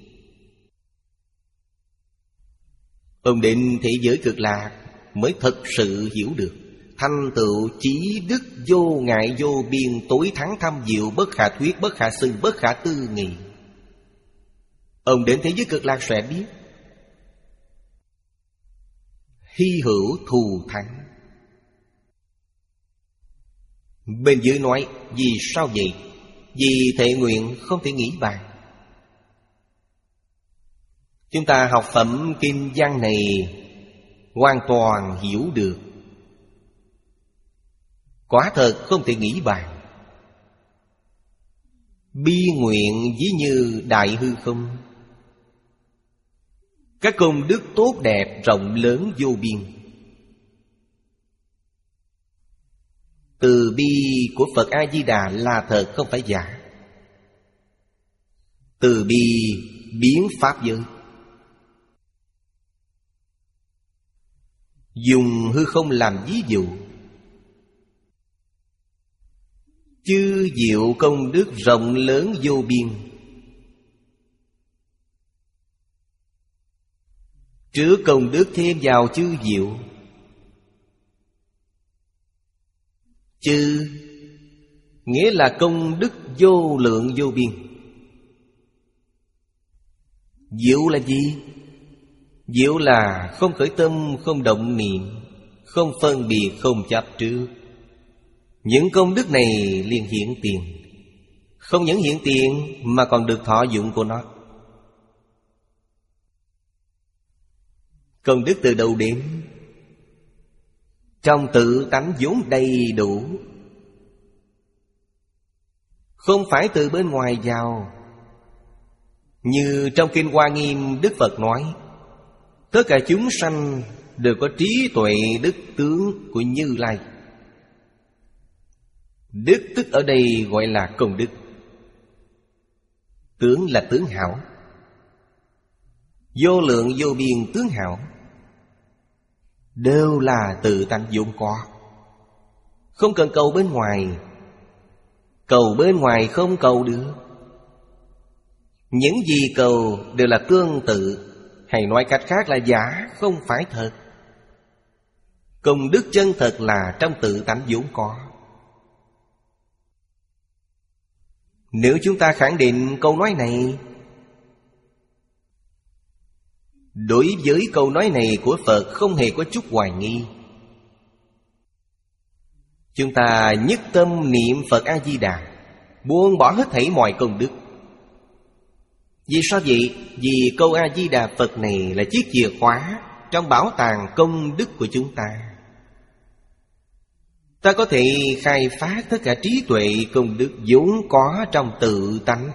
Ông đến thế giới cực lạc mới thật sự hiểu được, thành tựu chí đức vô ngại vô biên, tối thắng thâm diệu, bất khả thuyết, bất khả xưng, bất khả tư nghị. Ông đến thế giới cực lạc sẽ biết. Hy hữu thù thắng. Bên dưới nói: vì sao vậy? Vì thệ nguyện không thể nghĩ bàn. Chúng ta học phẩm kinh văn này hoàn toàn hiểu được. Quả thật không thể nghĩ bàn. Bi nguyện ví như đại hư không. Các công đức tốt đẹp rộng lớn vô biên. Từ bi của Phật A-di-đà là thật, không phải giả. Từ bi biến pháp giới. Dùng hư không làm ví dụ. Chư diệu công đức rộng lớn vô biên. Trước công đức thêm vào chư diệu. Chư nghĩa là công đức vô lượng vô biên. Diệu là gì? Diệu là không khởi tâm, không động niệm, không phân biệt, không chấp trước. Những công đức này liền hiện tiền. Không những hiện tiền mà còn được thọ dụng của nó. Công đức từ đầu đến trong tự tánh vốn đầy đủ, không phải từ bên ngoài vào. Như trong Kinh Hoa Nghiêm, Đức Phật nói: tất cả chúng sanh đều có trí tuệ đức tướng của Như Lai. Đức tức ở đây gọi là công đức. Tướng là tướng hảo. Vô lượng vô biên tướng hảo đều là tự tánh vốn có, không cần cầu bên ngoài. Cầu bên ngoài không cầu được. Những gì cầu đều là tương tự, hay nói cách khác là giả, không phải thật. Công đức chân thật là trong tự tánh vốn có. Nếu chúng ta khẳng định câu nói này, đối với câu nói này của Phật không hề có chút hoài nghi. Chúng ta nhất tâm niệm Phật A-di-đà, buông bỏ hết thảy mọi công đức. Vì sao vậy? Vì câu A-di-đà Phật này là chiếc chìa khóa trong bảo tàng công đức của chúng ta. Ta có thể khai phát tất cả trí tuệ công đức vốn có trong tự tánh,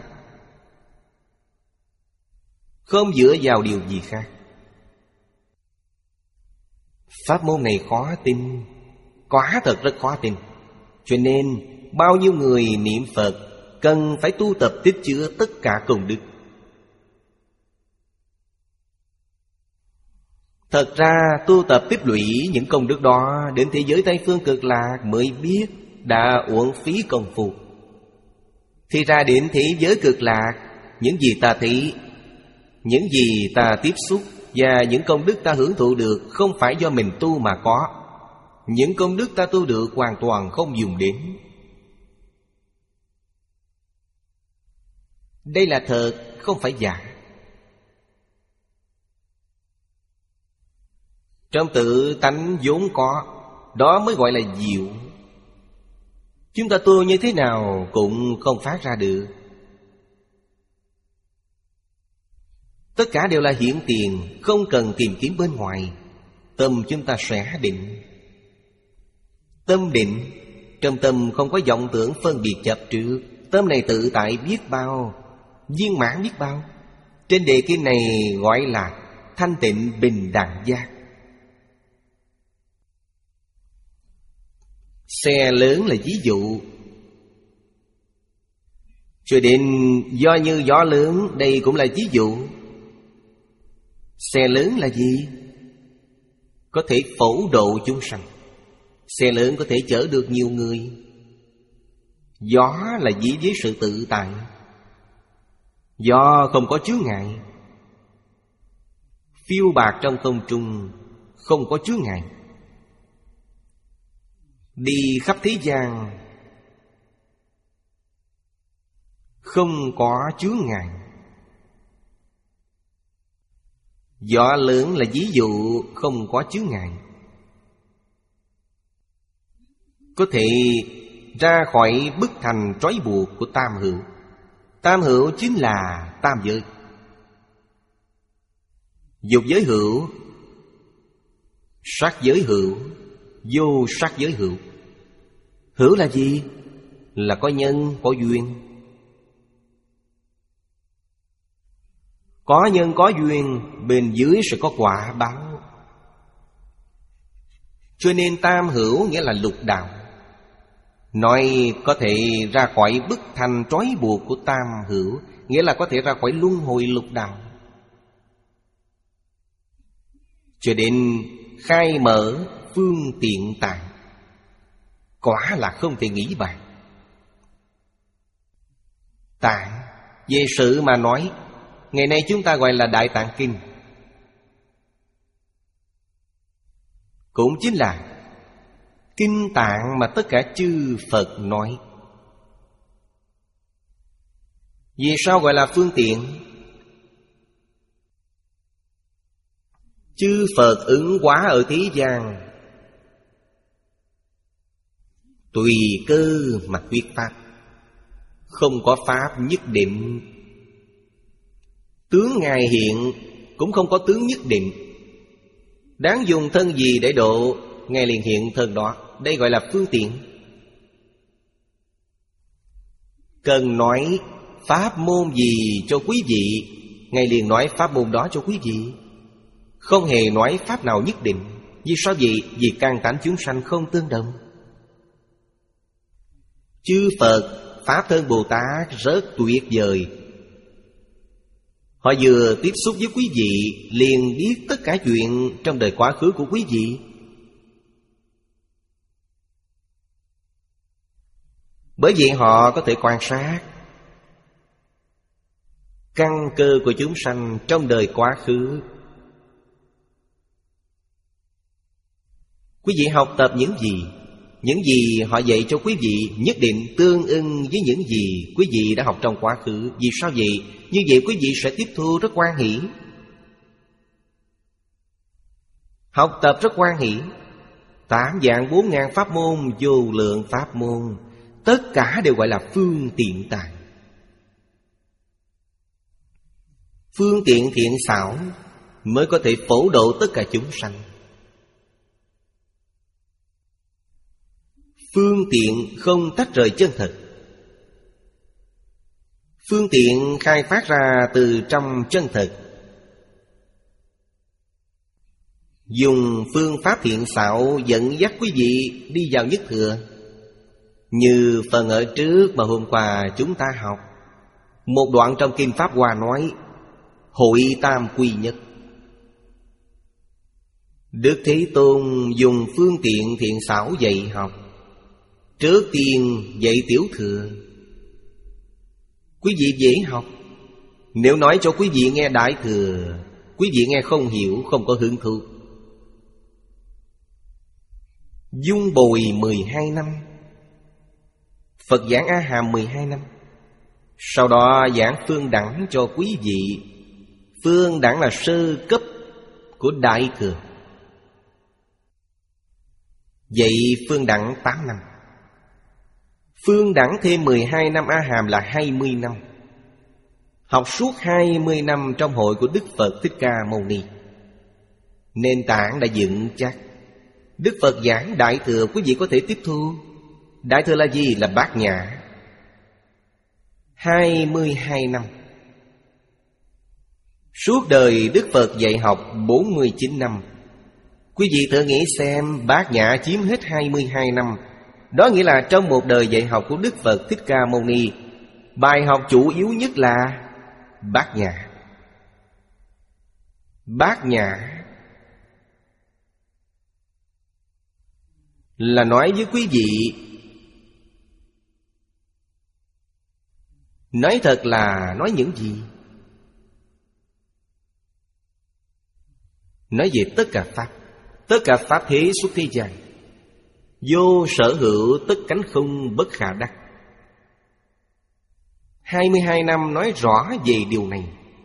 không dựa vào điều gì khác. Pháp môn này khó tin, quả thật rất khó tin. Cho nên bao nhiêu người niệm Phật cần phải tu tập tích chứa tất cả công đức. Thật ra tu tập tích lũy những công đức đó, đến thế giới Tây Phương Cực Lạc mới biết đã uổng phí công phu. Thì ra đến thế giới Cực Lạc, những gì ta thấy, những gì ta tiếp xúc và những công đức ta hưởng thụ được không phải do mình tu mà có. Những công đức ta tu được hoàn toàn không dùng đến. Đây là thật, không phải giả. Trong tự tánh vốn có, đó mới gọi là diệu. Chúng ta tu như thế nào cũng không phát ra được. Tất cả đều là hiện tiền, không cần tìm kiếm bên ngoài. Tâm chúng ta sẽ định. Tâm định, trong tâm không có vọng tưởng phân biệt chấp trước. Tâm này tự tại biết bao, viên mãn biết bao. Trên đề kinh này gọi là thanh tịnh bình đẳng giác. Xe lớn là ví dụ. Cho đến do như gió lớn, đây cũng là ví dụ. Xe lớn là gì? Có thể phổ độ chúng sanh. Xe lớn có thể chở được nhiều người. Gió là gì với sự tự tại. Gió không có chướng ngại. Phiêu bạc trong không trung, không có chướng ngại. Đi khắp thế gian, không có chướng ngại. Gió lớn là ví dụ không có chướng ngại. Có thể ra khỏi bức thành trói buộc của tam hữu. Tam hữu chính là tam giới. Dục giới hữu, sắc giới hữu, vô sắc giới hữu. Hữu là gì? Là có nhân, có duyên. Có nhân có duyên, bên dưới sẽ có quả báo. Cho nên tam hữu nghĩa là lục đạo. Nói có thể ra khỏi bức thành trói buộc của tam hữu, nghĩa là có thể ra khỏi luân hồi lục đạo. Cho đến khai mở phương tiện tạng, quả là không thể nghĩ bàn. Tạng, về sự mà nói, ngày nay chúng ta gọi là Đại Tạng Kinh. Cũng chính là kinh tạng mà tất cả chư Phật nói. Vì sao gọi là phương tiện? Chư Phật ứng hóa ở thế gian, tùy cơ mà thuyết pháp, không có pháp nhất định. Tướng Ngài hiện cũng không có tướng nhất định. Đáng dùng thân gì để độ, Ngài liền hiện thân đó. Đây gọi là phương tiện. Cần nói pháp môn gì cho quý vị, Ngài liền nói pháp môn đó cho quý vị. Không hề nói pháp nào nhất định. Vì sao vậy? Vì căn tánh chúng sanh không tương đồng. Chư Phật, Pháp Thân Bồ Tát rất tuyệt vời. Họ vừa tiếp xúc với quý vị liền biết tất cả chuyện trong đời quá khứ của quý vị. Bởi vậy họ có thể quan sát căn cơ của chúng sanh trong đời quá khứ. Quý vị học tập những gì? Những gì họ dạy cho quý vị nhất định tương ưng với những gì quý vị đã học trong quá khứ. Vì sao vậy? Như vậy quý vị sẽ tiếp thu rất hoan hỷ. Học tập rất hoan hỷ. Tám vạn bốn ngàn pháp môn, vô lượng pháp môn, tất cả đều gọi là phương tiện tạng. Phương tiện thiện xảo mới có thể phổ độ tất cả chúng sanh. Phương tiện không tách rời chân thật. Phương tiện khai phát ra từ trong chân thật. Dùng phương pháp thiện xảo dẫn dắt quý vị đi vào nhất thừa. Như phần ở trước mà hôm qua chúng ta học. Một đoạn trong Kinh Pháp Hoa nói hội tam quy nhất. Đức Thế Tôn dùng phương tiện thiện xảo dạy học. Trước tiên dạy tiểu thừa. Quý vị dễ học. Nếu nói cho quý vị nghe đại thừa, quý vị nghe không hiểu, không có hứng thú. Dung bồi mười hai năm, Phật giảng A Hàm mười hai năm. Sau đó giảng phương đẳng cho quý vị. Phương đẳng là sơ cấp của đại thừa. Vậy phương đẳng tám năm. Phương đẳng thêm mười hai năm A Hàm là hai mươi năm. Học suốt hai mươi năm trong hội của Đức Phật Thích Ca Mâu Ni. Nền tảng đã dựng chắc. Đức Phật giảng Đại Thừa, quý vị có thể tiếp thu. Đại Thừa là gì? Là Bát Nhã. Hai mươi hai năm. Suốt đời Đức Phật dạy học bốn mươi chín năm. Quý vị thử nghĩ xem, Bát Nhã chiếm hết hai mươi hai năm. Đó nghĩa là trong một đời dạy học của Đức Phật Thích Ca Mâu Ni, bài học chủ yếu nhất là Bát Nhã. Bát Nhã là nói với quý vị, nói thật là nói những gì? Nói về tất cả Pháp. Tất cả Pháp thế xuất thế gian, vô sở hữu tất cánh không bất khả đắc. Hai mươi hai năm nói rõ về điều này.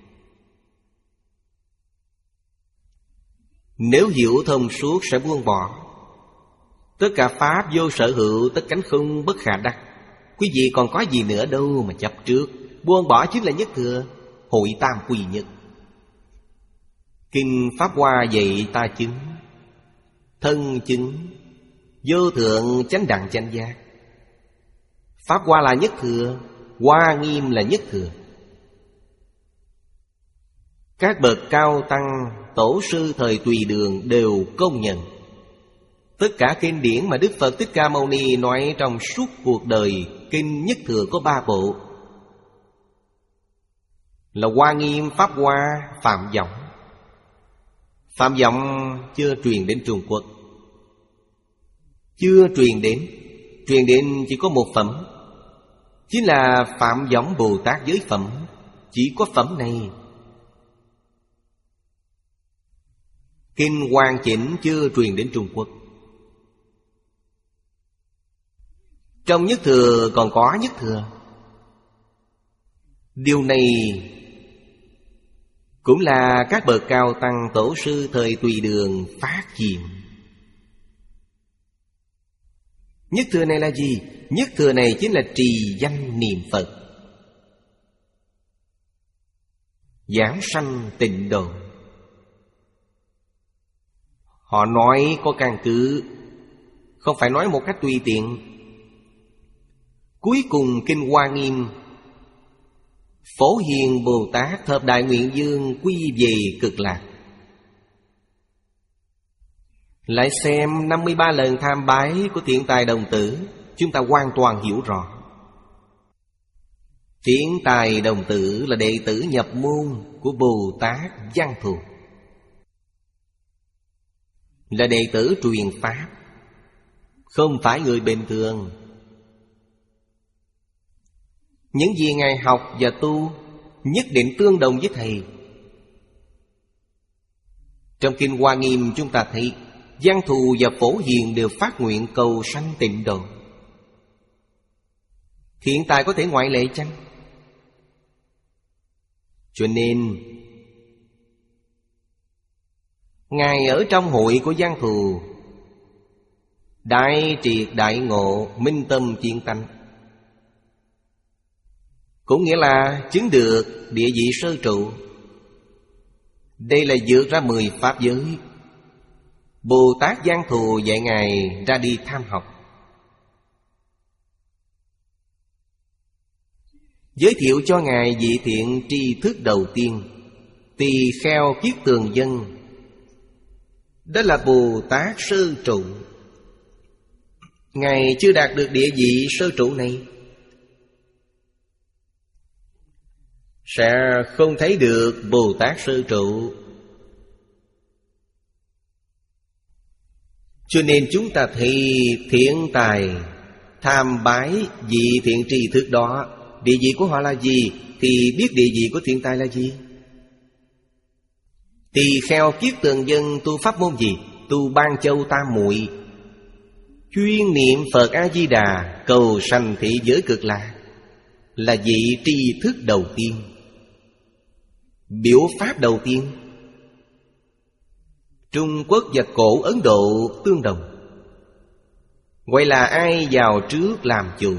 Nếu hiểu thông suốt sẽ buông bỏ. Tất cả Pháp vô sở hữu tất cánh không bất khả đắc. Quý vị còn có gì nữa đâu mà chấp trước. Buông bỏ chính là nhất thừa, hội tam quy nhất. Kinh Pháp Hoa dạy ta chứng, thân chứng, vô thượng chánh đẳng chánh giác. Pháp Hoa là nhất thừa, Hoa Nghiêm là nhất thừa. Các bậc cao tăng, tổ sư thời Tùy Đường đều công nhận. Tất cả kinh điển mà Đức Phật Thích Ca Mâu Ni nói trong suốt cuộc đời, kinh nhất thừa có ba bộ, là Hoa Nghiêm, Pháp Hoa, Phạm Vọng. Phạm Vọng chưa truyền đến Trung Quốc. Chưa truyền đến. Truyền đến chỉ có một phẩm, chính là Phạm Vọng Bồ Tát giới phẩm. Chỉ có phẩm này. Kinh Hoàn Chỉnh chưa truyền đến Trung Quốc. Trong nhất thừa còn có nhất thừa. Điều này cũng là các bậc cao tăng tổ sư thời Tùy Đường phát hiện. Nhất thừa này là gì? Nhất thừa này chính là trì danh niệm Phật, giảng sanh tịnh độ. Họ nói có căn cứ, không phải nói một cách tùy tiện. Cuối cùng kinh Hoa Nghiêm, Phổ Hiền Bồ Tát thập đại nguyện dương quy về cực lạc. Lại xem năm mươi ba lần tham bái của Thiện Tài Đồng Tử, chúng ta hoàn toàn hiểu rõ. Thiện Tài Đồng Tử là đệ tử nhập môn của Bồ Tát Văn Thù, là đệ tử truyền Pháp, không phải người bình thường. Những gì Ngài học và tu nhất định tương đồng với Thầy. Trong kinh Hoa Nghiêm chúng ta thấy Văn Thù và Phổ Hiền đều phát nguyện cầu sanh tịnh độ. Thiện Tài có thể ngoại lệ chăng? Cho nên Ngài ở trong hội của Văn Thù đại triệt đại ngộ, minh tâm chuyên tánh, cũng nghĩa là chứng được địa vị sơ trụ. Đây là vượt ra mười pháp giới. Bồ Tát Văn Thù dạy Ngài ra đi tham học, giới thiệu cho Ngài vị thiện tri thức đầu tiên, Tỳ Kheo Kiết Tường Dân. Đó là Bồ Tát sơ trụ. Ngài chưa đạt được địa vị sơ trụ này, sẽ không thấy được Bồ Tát sơ trụ. Cho nên chúng ta thấy Thiện Tài tham bái vị thiện tri thức đó, địa vị của họ là gì thì biết địa vị của Thiện Tài là gì. Tỳ Kheo Kiết Tường Dân tu pháp môn gì? Tu Ban Châu Tam Muội, chuyên niệm Phật A-di-đà, cầu sanh thị giới cực lạc, là vị tri thức đầu tiên, biểu pháp đầu tiên. Trung Quốc và cổ Ấn Độ tương đồng. Vậy là ai vào trước làm chủ.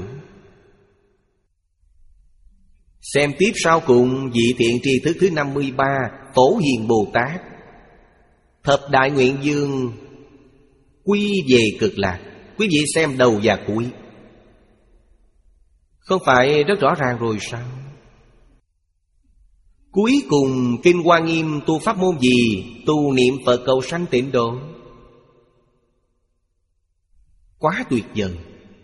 Xem tiếp sau cùng vị thiện tri thức thứ năm mươi ba, Phổ Hiền Bồ Tát. Thập Đại Nguyện Dương quy về Cực Lạc. Quý vị xem đầu và cuối, không phải rất rõ ràng rồi sao? Cuối cùng Kinh Hoa Nghiêm tu pháp môn gì? Tu niệm Phật cầu sanh tịnh độ. Quá tuyệt vời.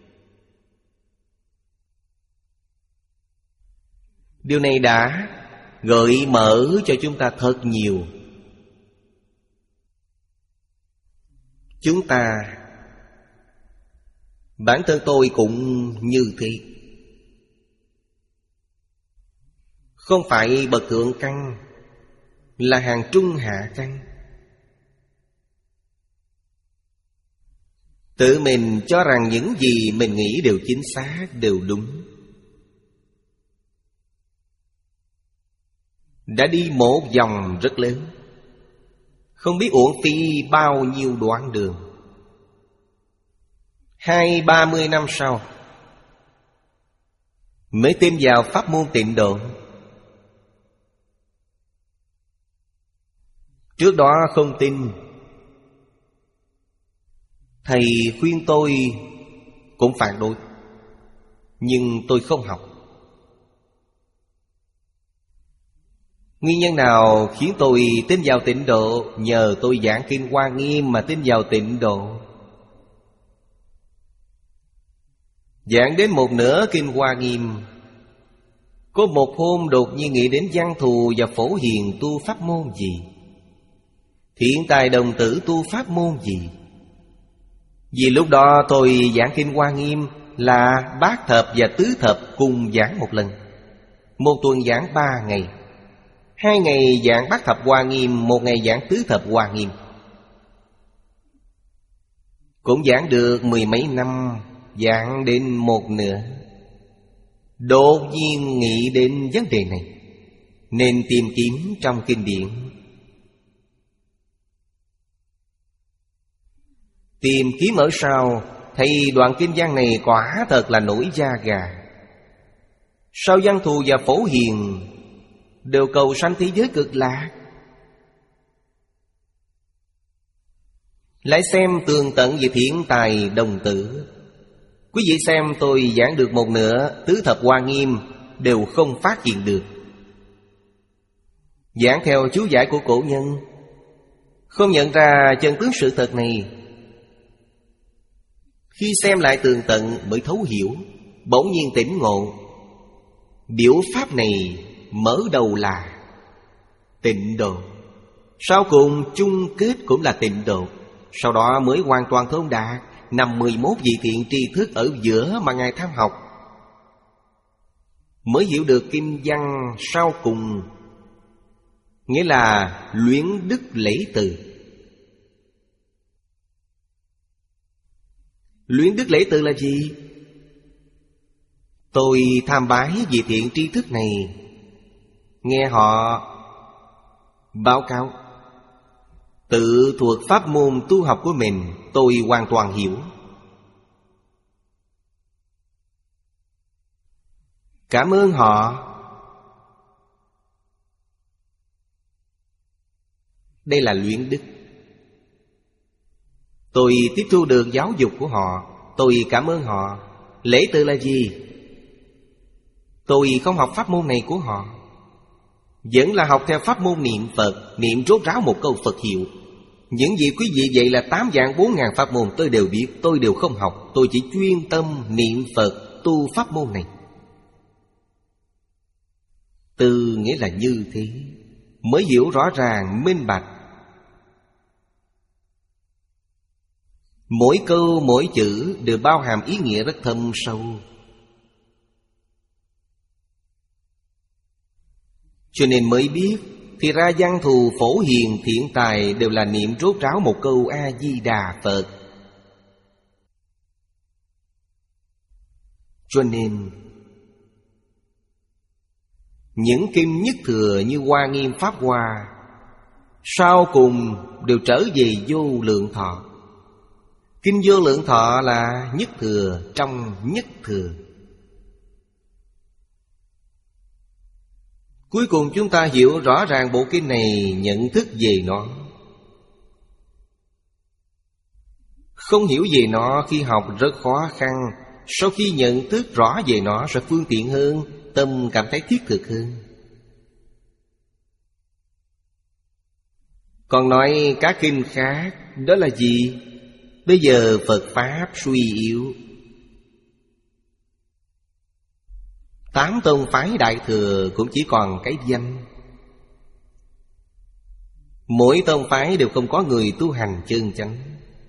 Điều này đã gợi mở cho chúng ta thật nhiều. Chúng ta, bản thân tôi cũng như thế. Không phải bậc thượng căn, là hàng trung hạ căn. Tự mình cho rằng những gì mình nghĩ đều chính xác, đều đúng. Đã đi một vòng rất lớn, không biết uổng phí bao nhiêu đoạn đường. Hai ba mươi năm sau mới tin vào pháp môn tịnh độ. Trước đó không tin. Thầy khuyên tôi cũng phản đối, nhưng tôi không học. Nguyên nhân nào khiến tôi tin vào tịnh độ? Nhờ tôi giảng Kinh Hoa Nghiêm mà tin vào tịnh độ. Giảng đến một nửa Kinh Hoa Nghiêm, có một hôm đột nhiên nghĩ đến Văn Thù và Phổ Hiền tu pháp môn gì, Thiện Tài Đồng Tử tu pháp môn gì. Vì lúc đó tôi giảng Kinh Hoa Nghiêm là bát thập và tứ thập cùng giảng một lần. Một tuần giảng ba ngày, hai ngày giảng bát thập Hoa Nghiêm, một ngày giảng tứ thập Hoa Nghiêm. Cũng giảng được mười mấy năm, giảng đến một nửa, đột nhiên nghĩ đến vấn đề này, nên tìm kiếm trong kinh điển. Tìm kiếm ở sau, thấy đoạn kinh văn này quả thật là nổi da gà. Sao Văn Thù và Phổ Hiền đều cầu sanh thế giới Cực Lạc? Lại xem tường tận về Thiện Tài Đồng Tử. Quý vị xem tôi giảng được một nửa tứ thập Hoa Nghiêm đều không phát hiện được. Giảng theo chú giải của cổ nhân, không nhận ra chân tướng sự thật này. Khi xem lại tường tận mới thấu hiểu, bỗng nhiên tỉnh ngộ. Biểu pháp này mở đầu là tịnh độ, sau cùng chung kết cũng là tịnh độ. Sau đó mới hoàn toàn thông đạt. Năm mười mốt vị thiện tri thức ở giữa mà Ngài tham học, mới hiểu được kinh văn sau cùng, nghĩa là luyện đức lễ từ. Luyện đức lễ từ là gì? Tôi tham bái vị thiện tri thức này, nghe họ báo cáo, tự thuộc pháp môn tu học của mình, tôi hoàn toàn hiểu. Cảm ơn họ. Đây là luyện đức. Tôi tiếp thu được giáo dục của họ, tôi cảm ơn họ. Lễ từ là gì? Tôi không học pháp môn này của họ, vẫn là học theo pháp môn niệm Phật, niệm rốt ráo một câu Phật hiệu. Những gì quý vị vậy là tám vạn bốn ngàn pháp môn tôi đều biết, tôi đều không học. Tôi chỉ chuyên tâm niệm Phật tu pháp môn này. Từ nghĩa là như thế, mới hiểu rõ ràng minh bạch. Mỗi câu mỗi chữ đều bao hàm ý nghĩa rất thâm sâu. Cho nên mới biết, thì ra Văn Thù, Phổ Hiền, Thiện Tài đều là niệm rốt ráo một câu A-di-đà Phật. Cho nên những kinh nhất thừa như Hoa Nghiêm, Pháp Hoa sau cùng đều trở về vô lượng thọ. Kinh Vô Lượng Thọ là nhất thừa trong nhất thừa. Cuối cùng chúng ta hiểu rõ ràng bộ kinh này, nhận thức về nó. Không hiểu về nó khi học rất khó khăn. Sau khi nhận thức rõ về nó sẽ phương tiện hơn, tâm cảm thấy thiết thực hơn. Còn nói các kinh khác, đó là gì? Bây giờ Phật Pháp suy yếu. Tám tông phái Đại Thừa cũng chỉ còn cái danh. Mỗi tông phái đều không có người tu hành chân chánh.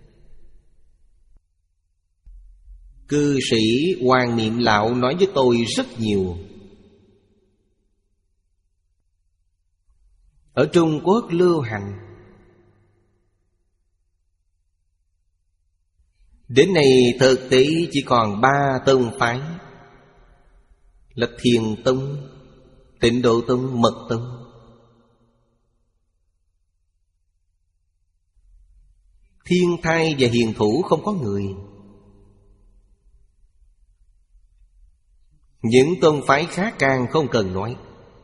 Cư sĩ Hoàng Niệm Lão nói với tôi rất nhiều. Ở Trung Quốc lưu hành. Đến nay thực tế chỉ còn ba tông phái, là Thiền Tông, Tịnh Độ Tông, Mật Tông. Thiên Thai và Hiền Thủ không có người. Những tông phái khác càng không cần nói.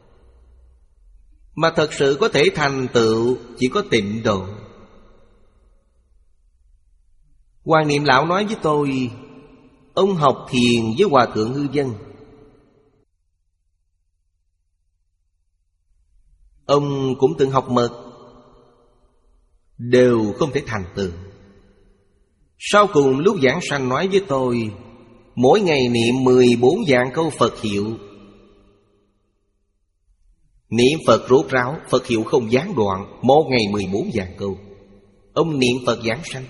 Mà thật sự có thể thành tựu chỉ có Tịnh Độ. Hoàng Niệm Lão nói với tôi, ông học thiền với Hòa Thượng Hư Vân. Ông cũng từng học mật, đều không thể thành tựu. Sau cùng lúc giảng sanh nói với tôi, mỗi ngày niệm mười bốn vạn câu Phật hiệu. Niệm Phật rốt ráo, Phật hiệu không gián đoạn, một ngày mười bốn vạn câu. Ông niệm Phật giảng sanh.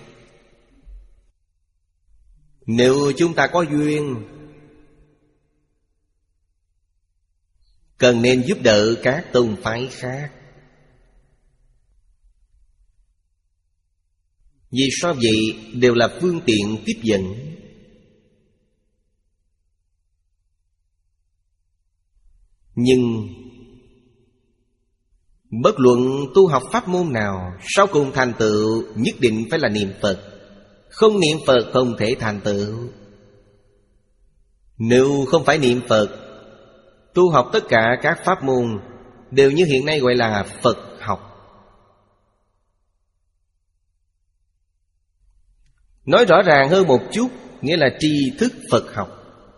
Nếu chúng ta có duyên, cần nên giúp đỡ các tông phái khác. Vì sao vậy? Đều là phương tiện tiếp dẫn. Nhưng bất luận tu học pháp môn nào, sau cùng thành tựu nhất định phải là niệm Phật. Không niệm Phật không thể thành tựu. Nếu không phải niệm Phật, tu học tất cả các pháp môn đều như hiện nay gọi là Phật học. Nói rõ ràng hơn một chút, nghĩa là tri thức Phật học.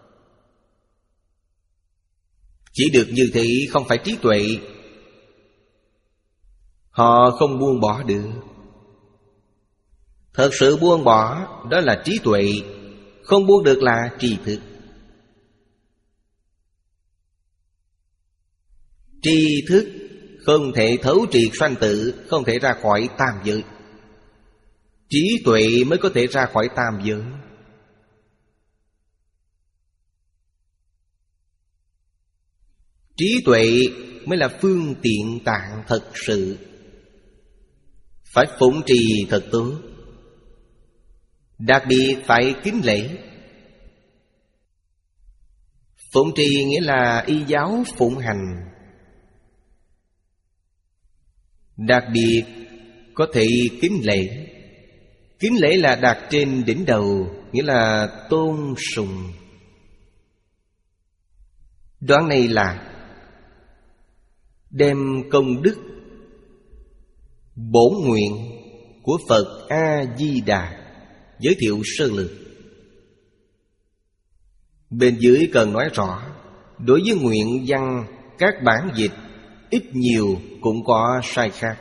Chỉ được như thế không phải trí tuệ. Họ không buông bỏ được. Thật sự buông bỏ, đó là trí tuệ. Không buông được là tri thức. Tri thức không thể thấu triệt sanh tử, không thể ra khỏi tam giới. Trí tuệ mới có thể ra khỏi tam giới. Trí tuệ mới là phương tiện tạng thật sự. Phải phụng trì thật tốt. Đặc biệt phải kính lễ. Phụng trì nghĩa là y giáo phụng hành. Đặc biệt có thể kính lễ. Kính lễ là đặt trên đỉnh đầu, nghĩa là tôn sùng. Đoạn này là đem công đức bổn nguyện của Phật A-di-đà giới thiệu sơ lược. Bên dưới cần nói rõ, đối với nguyện văn các bản dịch ít nhiều cũng có sai khác.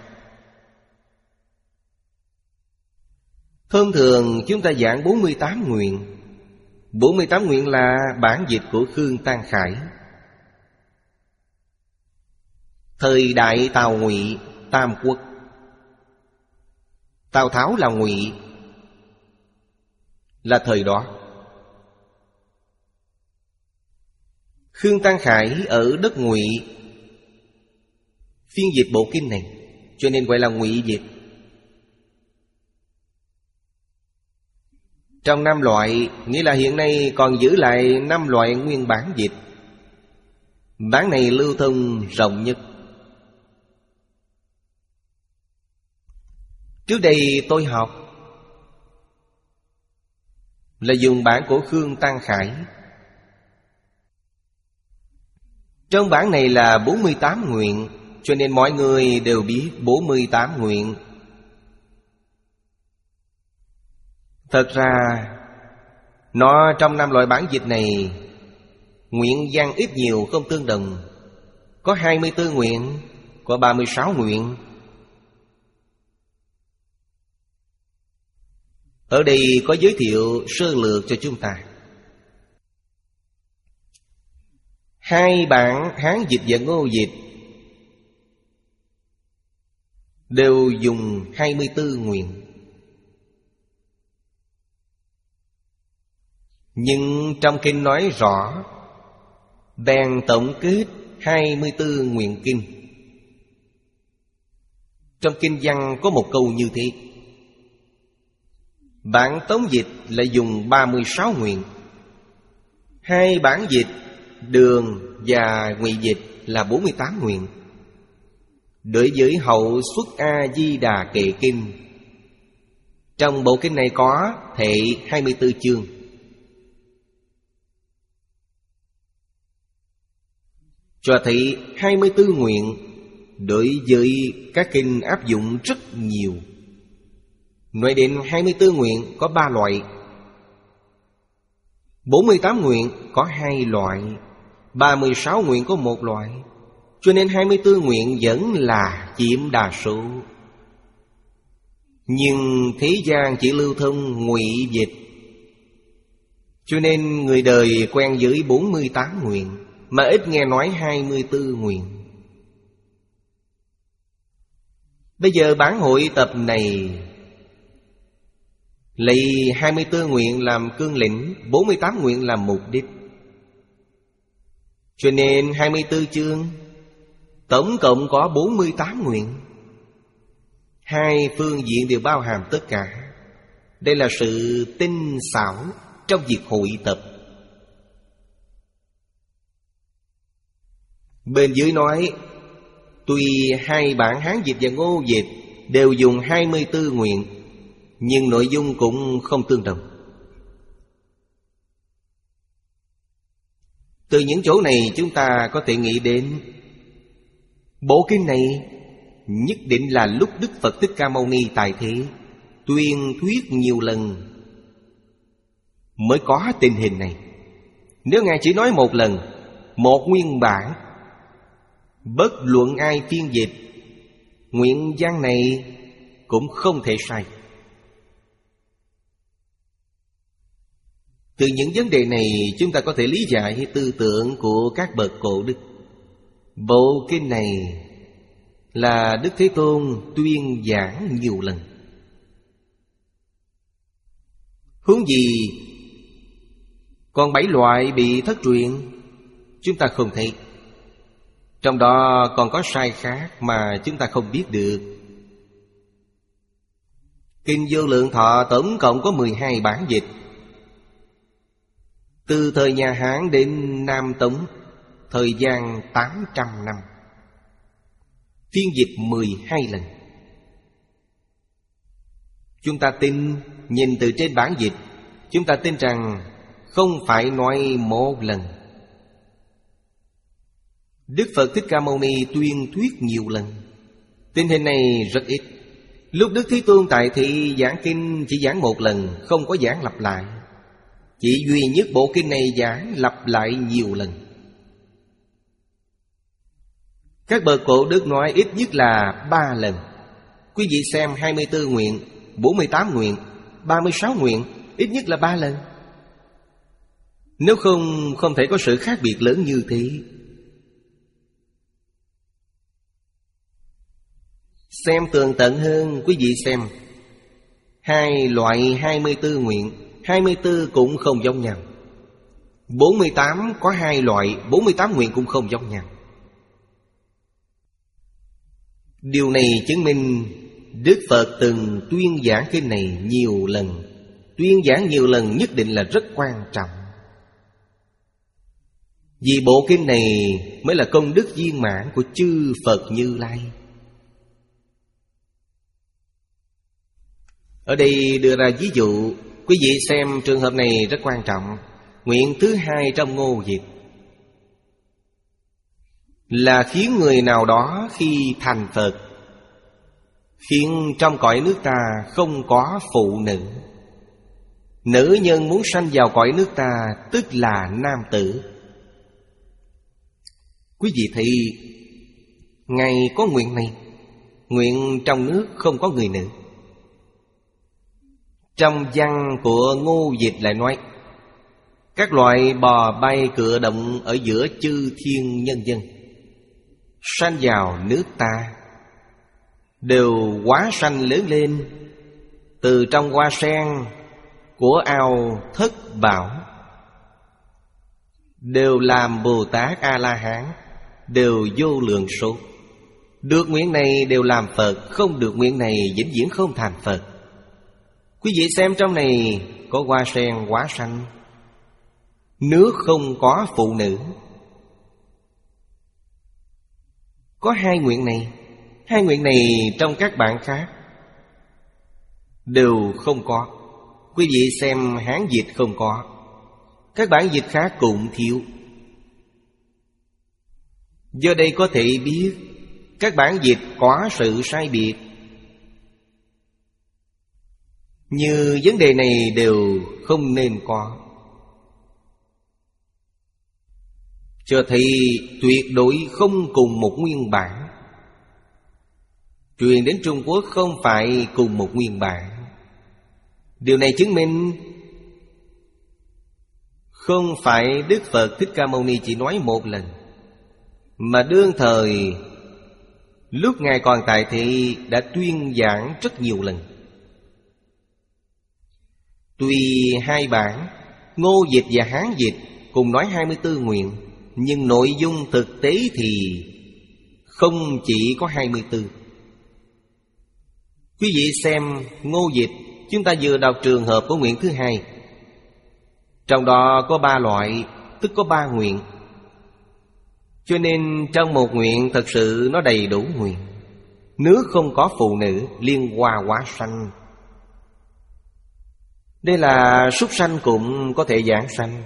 Thông thường chúng ta giảng bốn mươi tám nguyện. bốn mươi tám nguyện là bản dịch của Khương Tăng Khải. Thời đại Tào Ngụy Tam Quốc. Tào Tháo là Ngụy, là thời đó. Khương Tăng Khải ở đất Ngụy phiên dịch bộ kinh này, cho nên gọi là Ngụy dịch. Trong năm loại, nghĩa là hiện nay còn giữ lại năm loại nguyên bản dịch. Bản này lưu thông rộng nhất. Trước đây tôi học là dùng bản của Khương Tăng Khải. Trong bản này là bốn mươi tám nguyện, cho nên mọi người đều biết bốn mươi tám nguyện. Thật ra nó trong năm loại bản dịch này, nguyện văn ít nhiều không tương đồng. Có hai mươi tư nguyện, có ba mươi sáu nguyện. Ở đây có giới thiệu sơ lược cho chúng ta. Hai bản Hán dịch và Ngô dịch đều dùng hai mươi tư nguyện. Nhưng trong kinh nói rõ, bèn tổng kết hai mươi tư nguyện kinh. Trong kinh văn có một câu như thế. Bản Tống dịch lại dùng ba mươi sáu nguyện. Hai bản dịch Đường và Ngụy dịch là bốn mươi tám nguyện. Đối với Hậu Xuất A Di Đà Kệ Kinh, trong bộ kinh này có thệ hai mươi tư chương. Cho thấy hai mươi tư nguyện đối với các kinh áp dụng rất nhiều. Nói đến hai mươi tư nguyện có ba loại, bốn mươi tám nguyện có hai loại, ba mươi sáu nguyện có một loại. Cho nên hai mươi tư nguyện vẫn là chiếm đa số. Nhưng thế gian chỉ lưu thông Ngụy dịch, cho nên người đời quen với bốn mươi tám nguyện, mà ít nghe nói hai mươi tư nguyện. Bây giờ bản hội tập này lấy hai mươi tư nguyện làm cương lĩnh, bốn mươi tám nguyện làm mục đích. Cho nên hai mươi tư chương tổng cộng có bốn mươi tám nguyện. Hai phương diện đều bao hàm tất cả. Đây là sự tinh xảo trong việc hội tập. Bên dưới nói, tuy hai bản Hán dịch và Ngô dịch đều dùng hai mươi tư nguyện, nhưng nội dung cũng không tương đồng. Từ những chỗ này chúng ta có thể nghĩ đến bộ kinh này nhất định là lúc Đức Phật Thích Ca Mâu Ni tại thế tuyên thuyết nhiều lần mới có tình hình này. Nếu Ngài chỉ nói một lần, một nguyên bản, bất luận ai phiên dịch, nguyện văn này cũng không thể sai. Từ những vấn đề này chúng ta có thể lý giải tư tưởng của các bậc cổ đức. Bộ kinh này là Đức Thế Tôn tuyên giảng nhiều lần. Huống gì còn bảy loại bị thất truyền chúng ta không thấy. Trong đó còn có sai khác mà chúng ta không biết được. Kinh Vô Lượng Thọ tổng cộng có mười hai bản dịch. Từ thời nhà Hán đến Nam Tống, thời gian tám trăm năm, phiên dịch mười hai lần. Chúng ta tin, nhìn từ trên bản dịch, chúng ta tin rằng không phải nói một lần. Đức Phật Thích Ca Mâu Ni tuyên thuyết nhiều lần. Tình hình này rất ít. Lúc Đức Thế Tôn tại thị giảng kinh chỉ giảng một lần, không có giảng lặp lại. Chỉ duy nhất bộ kinh này giảng lặp lại nhiều lần. Các bậc cổ đức nói ít nhất là ba lần. Quý vị xem hai mươi tư nguyện, bốn mươi tám nguyện, ba mươi sáu nguyện, ít nhất là ba lần. Nếu không, không thể có sự khác biệt lớn như thế. Xem tường tận hơn, quý vị xem hai loại hai mươi tư nguyện, hai mươi tư cũng không giống nhau. bốn mươi tám có hai loại, bốn mươi tám nguyện cũng không giống nhau. Điều này chứng minh Đức Phật từng tuyên giảng kinh này nhiều lần. Tuyên giảng nhiều lần nhất định là rất quan trọng. Vì bộ kinh này mới là công đức viên mãn của chư Phật Như Lai. Ở đây đưa ra ví dụ, quý Quý vị xem trường hợp này rất quan trọng. Nguyện thứ hai trong Ngô Dịch là khiến người nào đó khi thành Phật, khiến trong cõi nước ta không có phụ nữ. Nữ nhân muốn sanh vào cõi nước ta tức là nam tử. Quý vị thấy Ngài có nguyện này. Nguyện trong nước không có người nữ. Trong văn của Ngô Dịch lại nói các loại bò bay cựa động ở giữa chư thiên nhân dân sanh vào nước ta đều hóa sanh lớn lên từ trong hoa sen của ao Thất Bảo, đều làm Bồ Tát A-la-hán, đều vô lượng số. Được nguyện này đều làm Phật, không được nguyện này vĩnh viễn không thành Phật. Quý vị xem trong này có hoa sen hóa sanh, nước không có phụ nữ. Có hai nguyện này. Hai nguyện này trong các bản khác đều không có. Quý vị xem Hán dịch không có, các bản dịch khác cũng thiếu. Do đây có thể biết các bản dịch có sự sai biệt. Như vấn đề này đều không nên có, cho thấy tuyệt đối không cùng một nguyên bản. Truyền đến Trung Quốc không phải cùng một nguyên bản. Điều này chứng minh không phải Đức Phật Thích Ca Mâu Ni chỉ nói một lần, mà đương thời lúc Ngài còn tại thị đã tuyên giảng rất nhiều lần. Tuy hai bản Ngô Dịch và Hán Dịch cùng nói hai mươi tư nguyện, nhưng nội dung thực tế thì không chỉ có hai mươi tư. Quý vị xem Ngô Dịch, chúng ta vừa đọc trường hợp của nguyện thứ hai. Trong đó có ba loại, tức có ba nguyện. Cho nên trong một nguyện thật sự nó đầy đủ nguyện. Nước không có phụ nữ, liên hoa hóa sanh. Đây là súc sanh cũng có thể giảng sanh.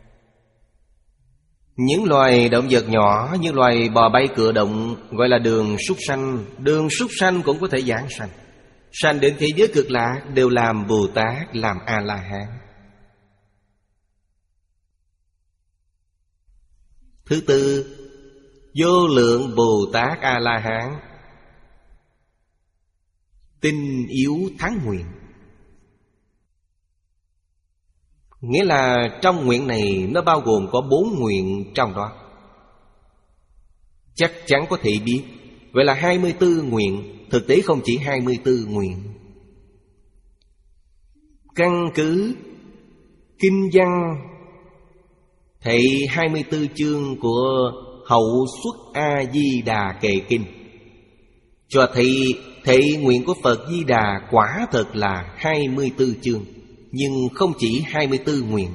Những loài động vật nhỏ như loài bò bay cựa động gọi là đường súc sanh. Đường súc sanh cũng có thể giảng sanh. Sanh đến thế giới cực lạc đều làm Bồ Tát, làm A-la-hán. Thứ tư, vô lượng Bồ Tát A-la-hán tinh yếu thắng nguyện. Nghĩa là trong nguyện này nó bao gồm có bốn nguyện trong đó. Chắc chắn có thể biết, vậy là hai mươi tư nguyện. Thực tế không chỉ hai mươi tư nguyện. Căn cứ kinh văn thệ hai mươi tư chương của Hậu Xuất A-di-đà Kệ Kinh cho thấy thệ nguyện của Phật Di Đà quả thật là hai mươi tư chương, nhưng không chỉ hai mươi tư nguyện.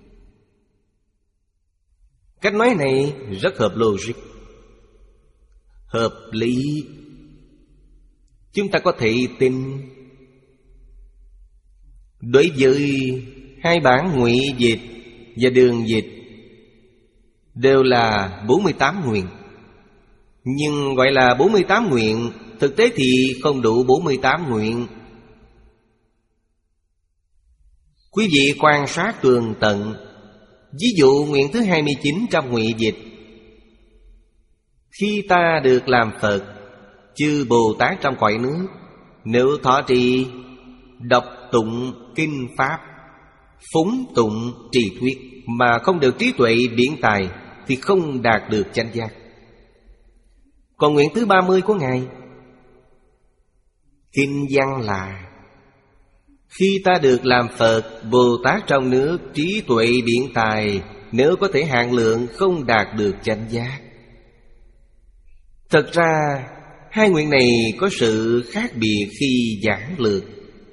Cách nói này rất hợp logic, hợp lý. Chúng ta có thể tin. Đối với hai bản Ngụy Dịch và Đường Dịch đều là bốn mươi tám nguyện. Nhưng gọi là bốn mươi tám nguyện, thực tế thì không đủ bốn mươi tám nguyện. Quý vị quan sát tường tận. Ví dụ nguyện thứ hai mươi chín trong Ngụy Dịch: khi ta được làm Phật, chư Bồ Tát trong cõi nước, nếu thọ trì, đọc tụng kinh pháp, phúng tụng trì thuyết mà không được trí tuệ biện tài, thì không đạt được chánh giác. Còn nguyện thứ ba mươi của Ngài, kinh văn là: khi ta được làm Phật, Bồ Tát trong nước, trí tuệ biện tài, nếu có thể hạn lượng, không đạt được chánh giác. Thật ra hai nguyện này có sự khác biệt khi giảng lược.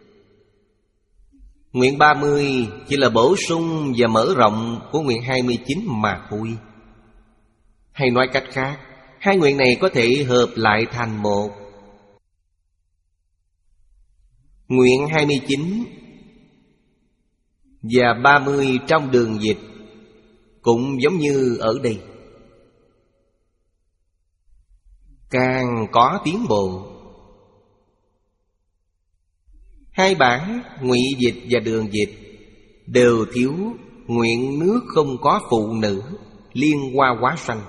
Nguyện ba mươi chỉ là bổ sung và mở rộng của nguyện hai mươi chín mà thôi. Hay nói cách khác, hai nguyện này có thể hợp lại thành một. Nguyện hai mươi chín Và ba mươi trong đường dịch cũng giống như ở đây. Càng có tiến bộ. Hai bản ngụy dịch và đường dịch đều thiếu nguyện nước không có phụ nữ, liên hoa hóa sanh,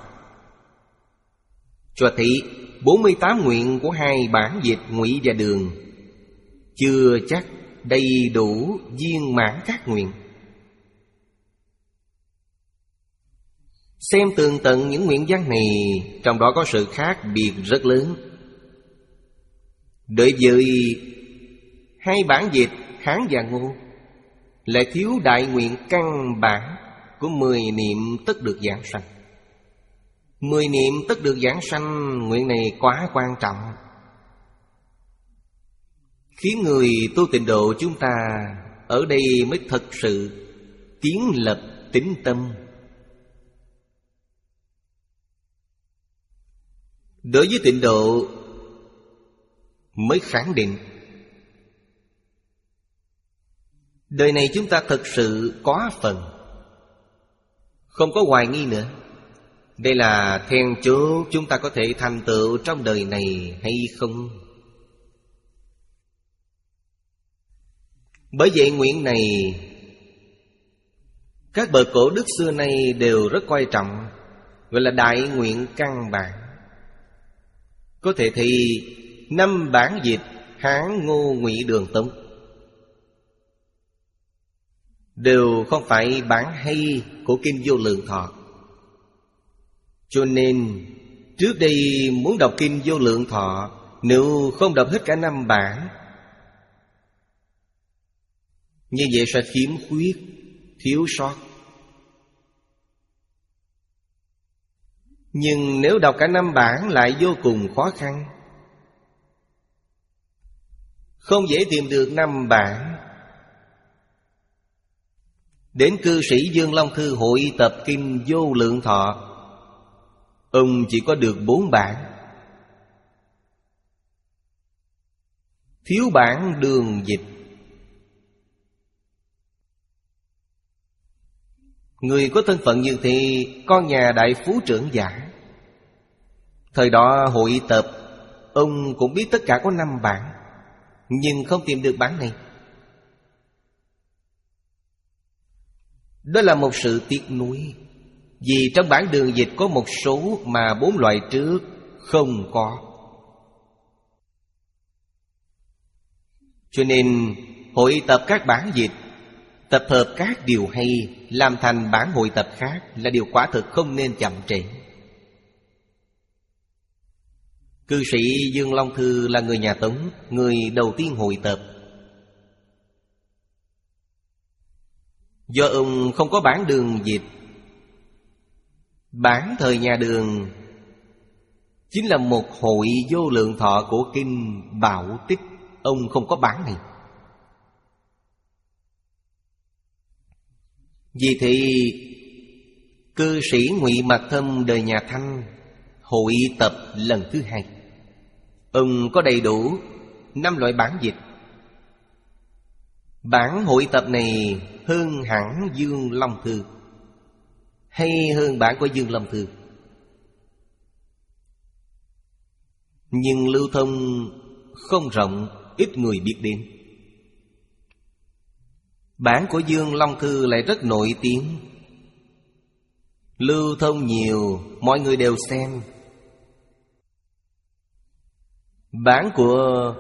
cho thấy bốn mươi tám nguyện của hai bản dịch ngụy và đường chưa chắc đầy đủ viên mãn các nguyện. Xem tường tận những nguyện văn này, trong đó có sự khác biệt rất lớn. Đối với hai bản dịch Hán và Ngô lại thiếu đại nguyện căn bản của mười niệm tất được giảng sanh. Mười niệm tất được giảng sanh, nguyện này quá quan trọng, khiến người tu tịnh độ chúng ta ở đây mới thật sự kiến lập tín tâm. Đối với tịnh độ mới khẳng định đời này chúng ta thật sự có phần, không có hoài nghi nữa. Đây là then chốt chúng ta có thể thành tựu trong đời này hay không. Bởi vậy nguyện này các bậc cổ đức xưa nay đều rất coi trọng, gọi là đại nguyện căn bản. Có thể thì năm bản dịch Hán, Ngô, Ngụy, Đường, Tống đều không phải bản hay của Kinh Vô Lượng Thọ. Cho nên trước đây muốn đọc Kinh Vô Lượng Thọ, nếu không đọc hết cả năm bản, như vậy sẽ khiếm khuyết, thiếu sót. Nhưng nếu đọc cả năm bản lại vô cùng khó khăn, không dễ tìm được năm bản. Đến cư sĩ Dương Long Thư hội tập Kinh Vô Lượng Thọ, ông chỉ có được bốn bản. Thiếu bản đường dịch. Người có thân phận như thế, con nhà đại phú trưởng giả. Thời đó hội tập, ông cũng biết tất cả có năm bản, nhưng không tìm được bản này. Đó là một sự tiếc nuối, vì trong bản đường dịch có một số mà bốn loại trước không có. Cho nên hội tập các bản dịch, tập hợp các điều hay, làm thành bản hội tập khác là điều quả thực không nên chậm trễ. Cư sĩ Dương Long Thư là người nhà Tống, người đầu tiên hội tập. Do ông không có bản đường dịch, bản thời nhà Đường chính là một hội vô lượng thọ của Kinh Bảo Tích. Ông không có bản này. Vì thế cư sĩ Ngụy Mạc Thâm đời nhà Thanh hội tập lần thứ hai. Ông có đầy đủ năm loại bản dịch. Bản hội tập này hơn hẳn Dương Long Thư, hay hơn bản của Dương Long Thư, nhưng lưu thông không rộng, ít người biết đến. Bản của Dương Long Thư lại rất nổi tiếng, lưu thông nhiều, mọi người đều xem. Bản của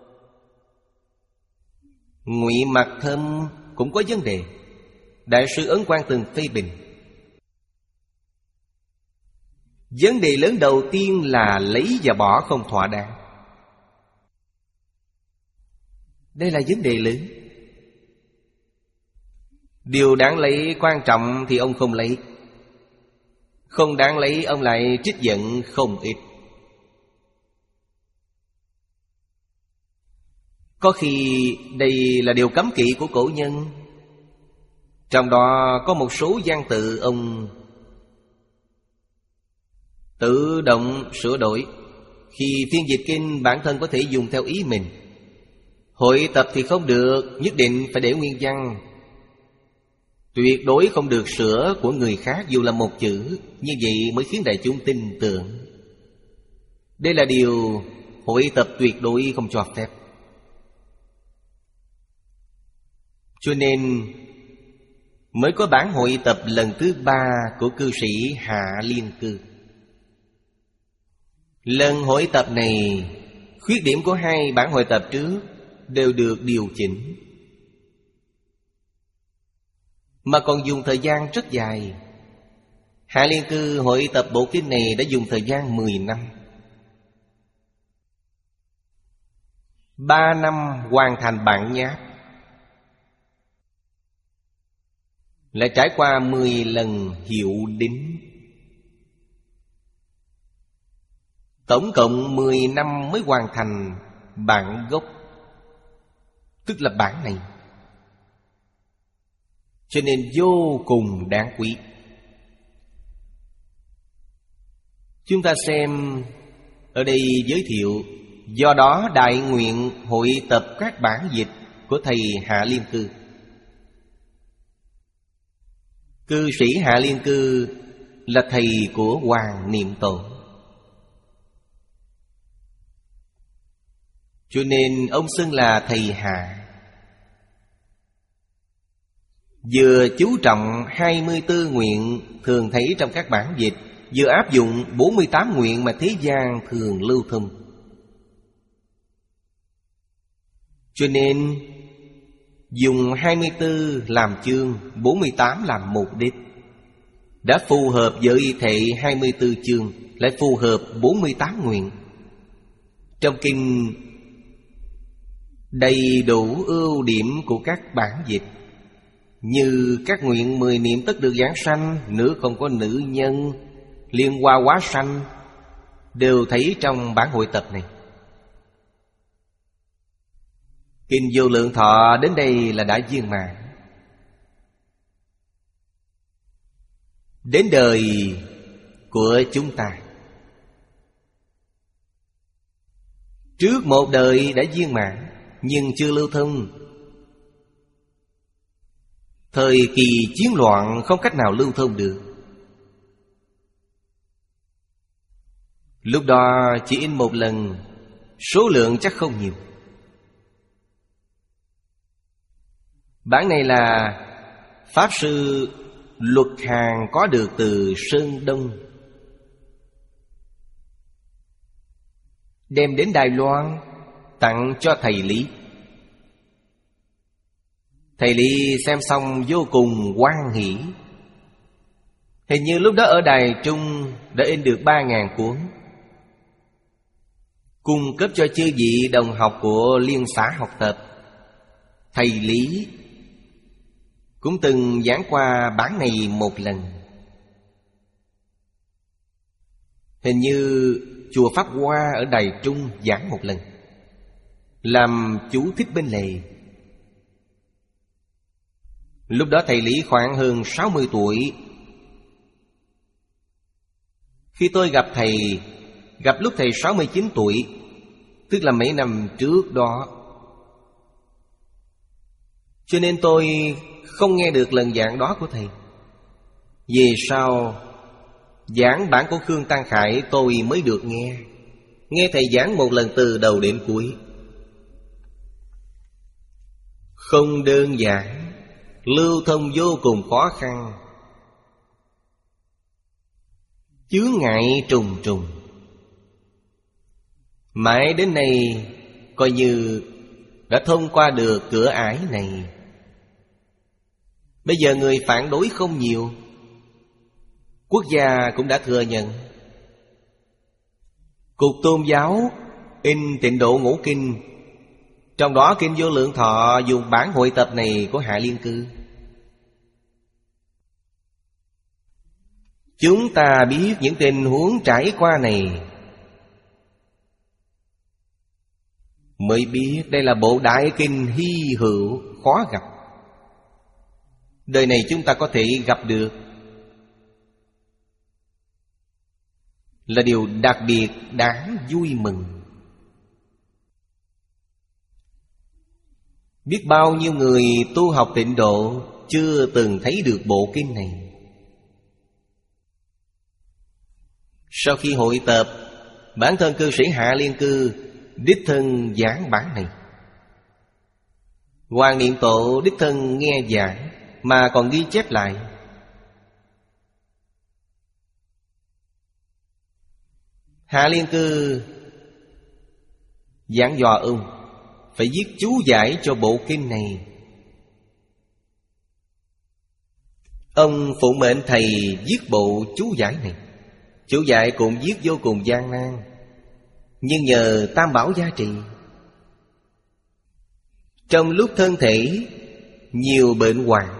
Ngụy Mạc Thâm cũng có vấn đề, Đại sư Ấn Quang từng phê bình. Vấn đề lớn đầu tiên là lấy và bỏ không thỏa đáng. Đây là vấn đề lớn. Điều đáng lấy quan trọng thì ông không lấy, không đáng lấy ông lại trích dẫn không ít. Có khi đây là điều cấm kỵ của cổ nhân. Trong đó có một số văn tự ông tự động sửa đổi. Khi phiên dịch kinh, bản thân có thể dùng theo ý mình. Hội tập thì không được, nhất định phải để nguyên văn. Tuyệt đối không được sửa của người khác dù là một chữ. Như vậy mới khiến đại chúng tin tưởng. Đây là điều hội tập tuyệt đối không cho phép. Cho nên mới có bản hội tập lần thứ ba của cư sĩ Hạ Liên Cư. Lần hội tập này, khuyết điểm của hai bản hội tập trước đều được điều chỉnh, mà còn dùng thời gian rất dài. Hạ Liên Cư hội tập bộ kinh này đã dùng thời gian mười năm. Ba năm hoàn thành bản nháp, lại trải qua mười lần hiệu đính. Tổng cộng mười năm mới hoàn thành bản gốc, tức là bản này. Cho nên vô cùng đáng quý. Chúng ta xem ở đây giới thiệu. Do đó đại nguyện hội tập các bản dịch của thầy Hạ Liên Cư. Cư sĩ Hạ Liên Cư là thầy của Hoàng Niệm Tổ, cho nên ông xưng là thầy Hạ. Vừa chú trọng hai mươi tư nguyện thường thấy trong các bản dịch, vừa áp dụng bốn mươi tám nguyện mà thế gian thường lưu thông. Cho nên dùng hai mươi tư làm chương, bốn mươi tám làm mục đích, đã phù hợp với thể hai mươi tư chương, lại phù hợp bốn mươi tám nguyện. Trong kinh đầy đủ ưu điểm của các bản dịch, như các nguyện mười niệm tất được giảng sanh, nữ không có nữ nhân, liên hoa hóa sanh, đều thấy trong bản hội tập này. Kinh Vô Lượng Thọ đến đây là đã viên mãn. Đến đời của chúng ta, trước một đời đã viên mãn nhưng chưa lưu thông. Thời kỳ chiến loạn không cách nào lưu thông được. Lúc đó chỉ in một lần, số lượng chắc không nhiều. Bản này là Pháp Sư Luật Hàng có được từ Sơn Đông, đem đến Đài Loan tặng cho thầy Lý. Thầy Lý xem xong vô cùng hoan hỷ. Hình như lúc đó ở Đài Trung đã in được ba ngàn cuốn, cung cấp cho chư vị đồng học của liên xã học tập. Thầy Lý cũng từng giảng qua bản này một lần. Hình như chùa Pháp Hoa ở Đài Trung giảng một lần, làm chú thích bên lề. Lúc đó thầy Lý khoảng hơn sáu mươi tuổi. Khi tôi gặp thầy, gặp lúc thầy sáu mươi chín tuổi, tức là mấy năm trước đó. Cho nên tôi không nghe được lần giảng đó của thầy. Về sau giảng bản của Khương Tăng Khải tôi mới được nghe. Nghe thầy giảng một lần từ đầu đến cuối. Không đơn giản, lưu thông vô cùng khó khăn, chướng ngại trùng trùng. Mãi đến nay coi như đã thông qua được cửa ải này. Bây giờ người phản đối không nhiều, quốc gia cũng đã thừa nhận. Cục Tôn giáo in Tịnh Độ Ngũ Kinh, trong đó Kinh Vô Lượng Thọ dùng bản hội tập này của Hạ Liên Cư. Chúng ta biết những tình huống trải qua này, mới biết đây là bộ đại kinh hy hữu, khó gặp. Đời này chúng ta có thể gặp được, là điều đặc biệt đáng vui mừng. Biết bao nhiêu người tu học Tịnh Độ chưa từng thấy được bộ kinh này. Sau khi hội tập, bản thân cư sĩ Hạ Liên Cư đích thân giảng bản này. Hoàng Niệm Tổ đích thân nghe giảng mà còn ghi chép lại. Hạ Liên Cư giảng dò ông phải viết chú giải cho bộ kinh này. Ông phụ mệnh thầy viết bộ chú giải này. Chú giải cũng viết vô cùng gian nan, nhưng nhờ Tam Bảo gia trì, trong lúc thân thể nhiều bệnh hoạn,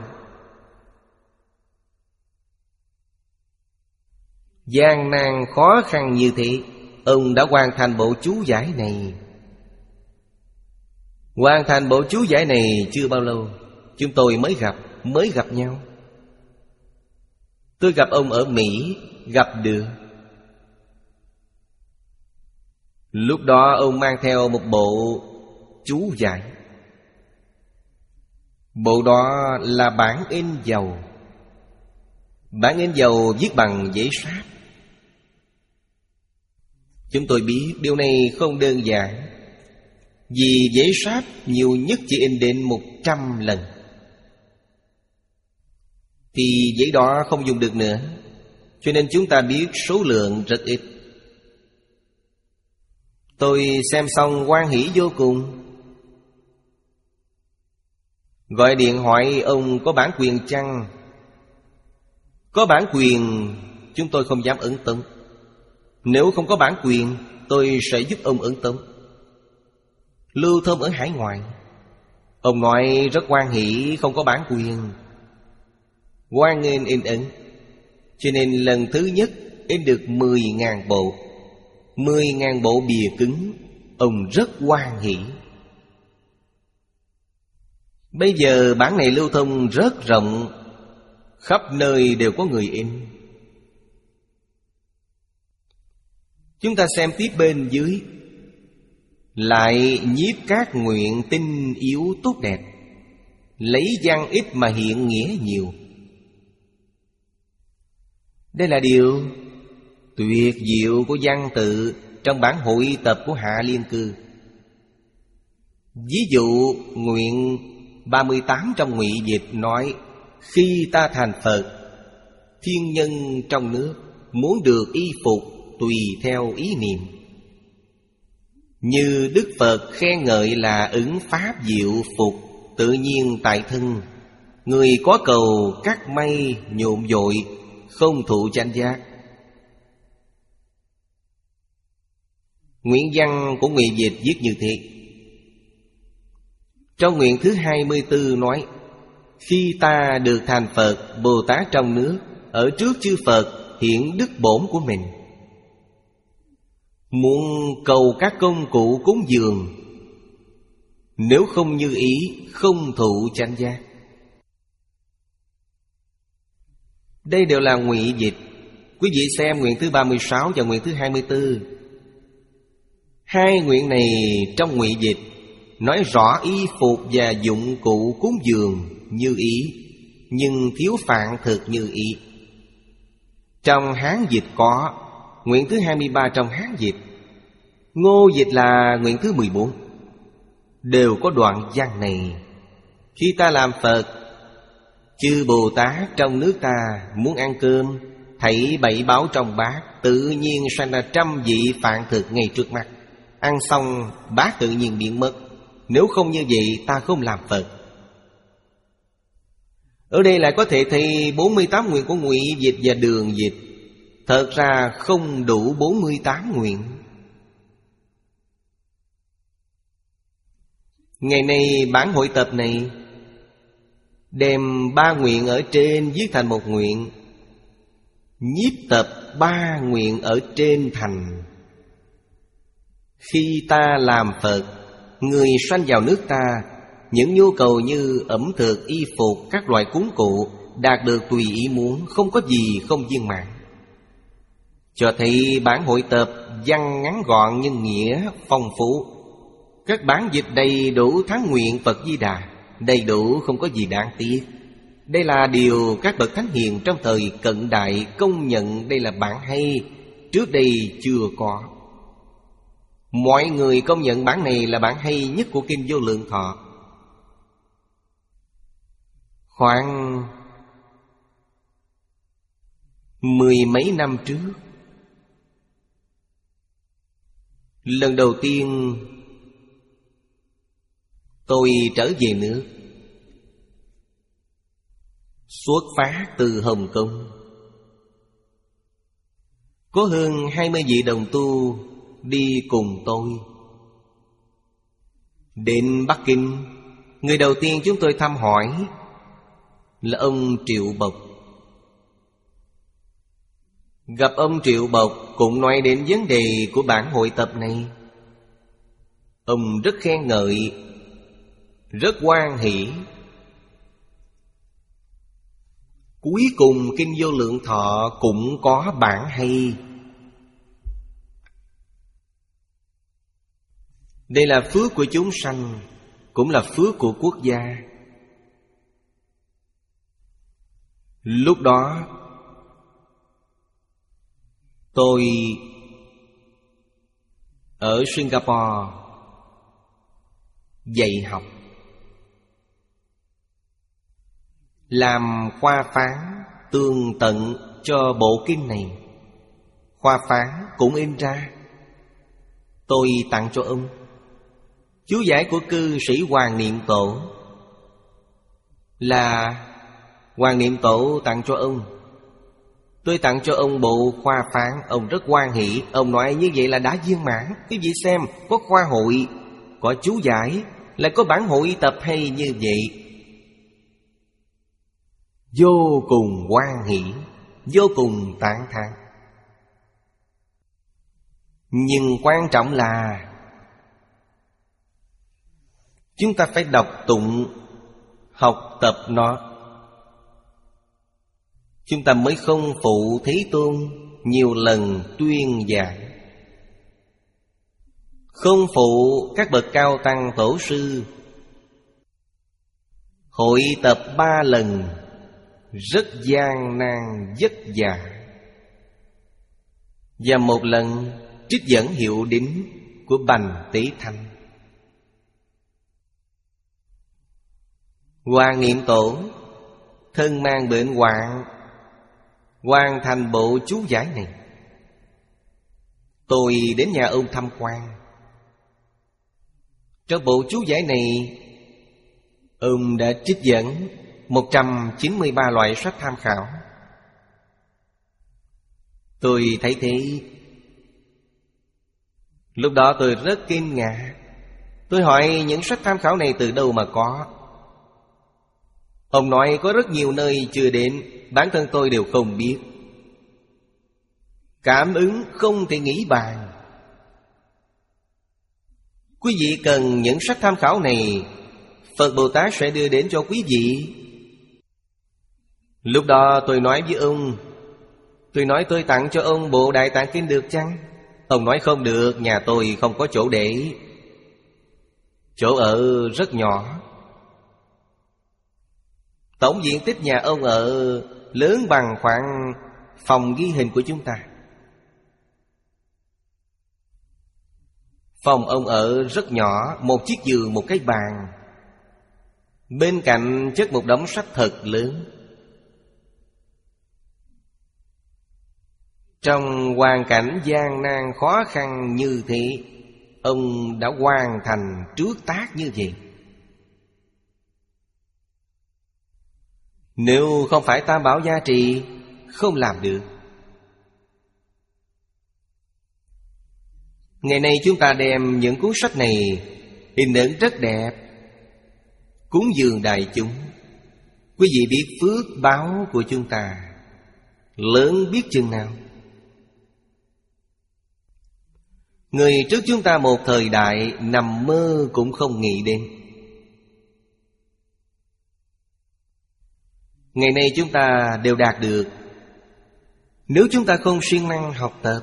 gian nan khó khăn như thế, ông đã hoàn thành bộ chú giải này. Hoàn thành bộ chú giải này chưa bao lâu, chúng tôi mới gặp, mới gặp nhau. Tôi gặp ông ở Mỹ, gặp được. Lúc đó ông mang theo một bộ chú giải. Bộ đó là bản in dầu. Bản in dầu viết bằng giấy sáp. Chúng tôi biết điều này không đơn giản, vì giấy sáp nhiều nhất chỉ in đến một trăm lần, thì giấy đó không dùng được nữa. Cho nên chúng ta biết số lượng rất ít. Tôi xem xong hoan hỷ vô cùng, gọi điện hỏi ông có bản quyền chăng. Có bản quyền chúng tôi không dám ấn tống. Nếu không có bản quyền, tôi sẽ giúp ông ấn tống, lưu thông ở hải ngoại. Ông nói rất hoan hỷ không có bản quyền, hoan nghênh in ấn. Cho nên lần thứ nhất in được mười ngàn bộ. Mười ngàn bộ bìa cứng. Ông rất hoan hỷ. Bây giờ bản này lưu thông rất rộng, khắp nơi đều có người in. Chúng ta xem tiếp bên dưới. Lại nhiếp các nguyện tinh yếu tốt đẹp, lấy văn ít mà hiện nghĩa nhiều. Đây là điều tuyệt diệu của văn tự trong bản hội tập của Hạ Liên Cư. Ví dụ nguyện ba mươi tám trong Ngụy Dịch nói: khi ta thành Phật, thiên nhân trong nước muốn được y phục tùy theo ý niệm. Như Đức Phật khen ngợi là ứng pháp diệu phục tự nhiên tại thân. Người có cầu cắt mây nhộn dội, không thụ chánh giác. Nguyện văn của Ngụy Dịch viết như thế. Trong nguyện thứ hai mươi tư nói: khi ta được thành Phật, Bồ Tát trong nước ở trước chư Phật hiện đức bổn của mình, muốn cầu các công cụ cúng dường, nếu không như ý, không thụ chánh giác. Đây đều là Ngụy Dịch. Quý vị xem nguyện thứ ba mươi sáu và nguyện thứ hai mươi tư. Hai nguyện này trong Ngụy Dịch nói rõ y phục và dụng cụ cúng dường như ý, nhưng thiếu phạn thực như ý. Trong Hán Dịch có, nguyện thứ hai mươi ba trong Hán Dịch. Ngô Dịch là nguyện thứ mười bốn. Đều có đoạn văn này: khi ta làm Phật, chư Bồ Tát trong nước ta muốn ăn cơm, thảy bảy báo trong bát tự nhiên sanh ra trăm vị phạn thực ngay trước mắt. Ăn xong bát tự nhiên biến mất. Nếu không như vậy ta không làm Phật. Ở đây lại có thể thấy bốn mươi tám nguyện của Ngụy Dịch và Đường Dịch. Thật ra không đủ bốn mươi tám nguyện. Ngày nay bản hội tập này đem ba nguyện ở trên viết thành một nguyện, nhiếp tập ba nguyện ở trên thành: khi ta làm Phật, người sanh vào nước ta, những nhu cầu như ẩm thực, y phục, các loại cúng cụ đạt được tùy ý muốn, không có gì không viên mãn. Cho thấy bản hội tập văn ngắn gọn nhưng nghĩa phong phú. Các bản dịch đầy đủ thắng nguyện Phật Di Đà, đầy đủ không có gì đáng tiếc. Đây là điều các bậc thánh hiền trong thời cận đại công nhận đây là bản hay, trước đây chưa có. Mọi người công nhận bản này là bản hay nhất của Kinh Vô Lượng Thọ. Khoảng mười mấy năm trước, lần đầu tiên tôi trở về nước, xuất phát từ Hồng Kông. Có hơn hai mươi vị đồng tu đi cùng tôi. Đến Bắc Kinh, người đầu tiên chúng tôi thăm hỏi là ông Triệu Bộc. Gặp ông Triệu Bộc cũng nói đến vấn đề của bản hội tập này. Ông rất khen ngợi, rất hoan hỷ. Cuối cùng Kinh Vô Lượng Thọ cũng có bản hay. Đây là phước của chúng sanh, cũng là phước của quốc gia. Lúc đó tôi ở Singapore dạy học, làm khoa phán tường tận cho bộ kinh này. Khoa phán cũng in ra, tôi tặng cho ông. Chú giải của cư sĩ Hoàng Niệm Tổ là Hoàng Niệm Tổ tặng cho ông. Tôi tặng cho ông bộ khoa phán. Ông rất hoan hỷ. Ông nói như vậy là đã viên mãn. Quý vị xem, có khoa hội, có chú giải, lại có bản hội tập hay như vậy, vô cùng hoan hỷ, vô cùng tán thán. Nhưng quan trọng là chúng ta phải đọc tụng, học tập nó, chúng ta mới không phụ Thế Tôn nhiều lần tuyên giảng, không phụ các bậc cao tăng tổ sư. Hội tập ba lần rất gian nan vất vả, và một lần trích dẫn hiệu đính của Bành Tế Thanh. Hoàng Niệm Tổ thân mang bệnh hoạn, hoàn thành bộ chú giải này. Tôi đến nhà ông tham quan. Trong bộ chú giải này, ông đã trích dẫn một trăm chín mươi ba loại sách tham khảo. Tôi thấy thế, lúc đó tôi rất kinh ngạc. Tôi hỏi những sách tham khảo này từ đâu mà có. Ông nói có rất nhiều nơi chưa đến, bản thân tôi đều không biết. Cảm ứng không thể nghĩ bàn. Quý vị cần những sách tham khảo này, Phật Bồ Tát sẽ đưa đến cho quý vị. Lúc đó tôi nói với ông, tôi nói tôi tặng cho ông bộ Đại Tạng Kinh được chăng? Ông nói không được, nhà tôi không có chỗ để. Chỗ ở rất nhỏ. Tổng diện tích nhà ông ở lớn bằng khoảng phòng ghi hình của chúng ta. Phòng ông ở rất nhỏ, một chiếc giường, một cái bàn. Bên cạnh chất một đống sách thật lớn. Trong hoàn cảnh gian nan khó khăn như thế, ông đã hoàn thành trước tác như vậy. Nếu không phải Tam Bảo gia trì, không làm được. Ngày nay chúng ta đem những cuốn sách này hình ảnh rất đẹp, cúng dường đại chúng. Quý vị biết phước báo của chúng ta lớn biết chừng nào. Người trước chúng ta một thời đại nằm mơ cũng không nghĩ đến. Ngày nay chúng ta đều đạt được. Nếu chúng ta không siêng năng học tập,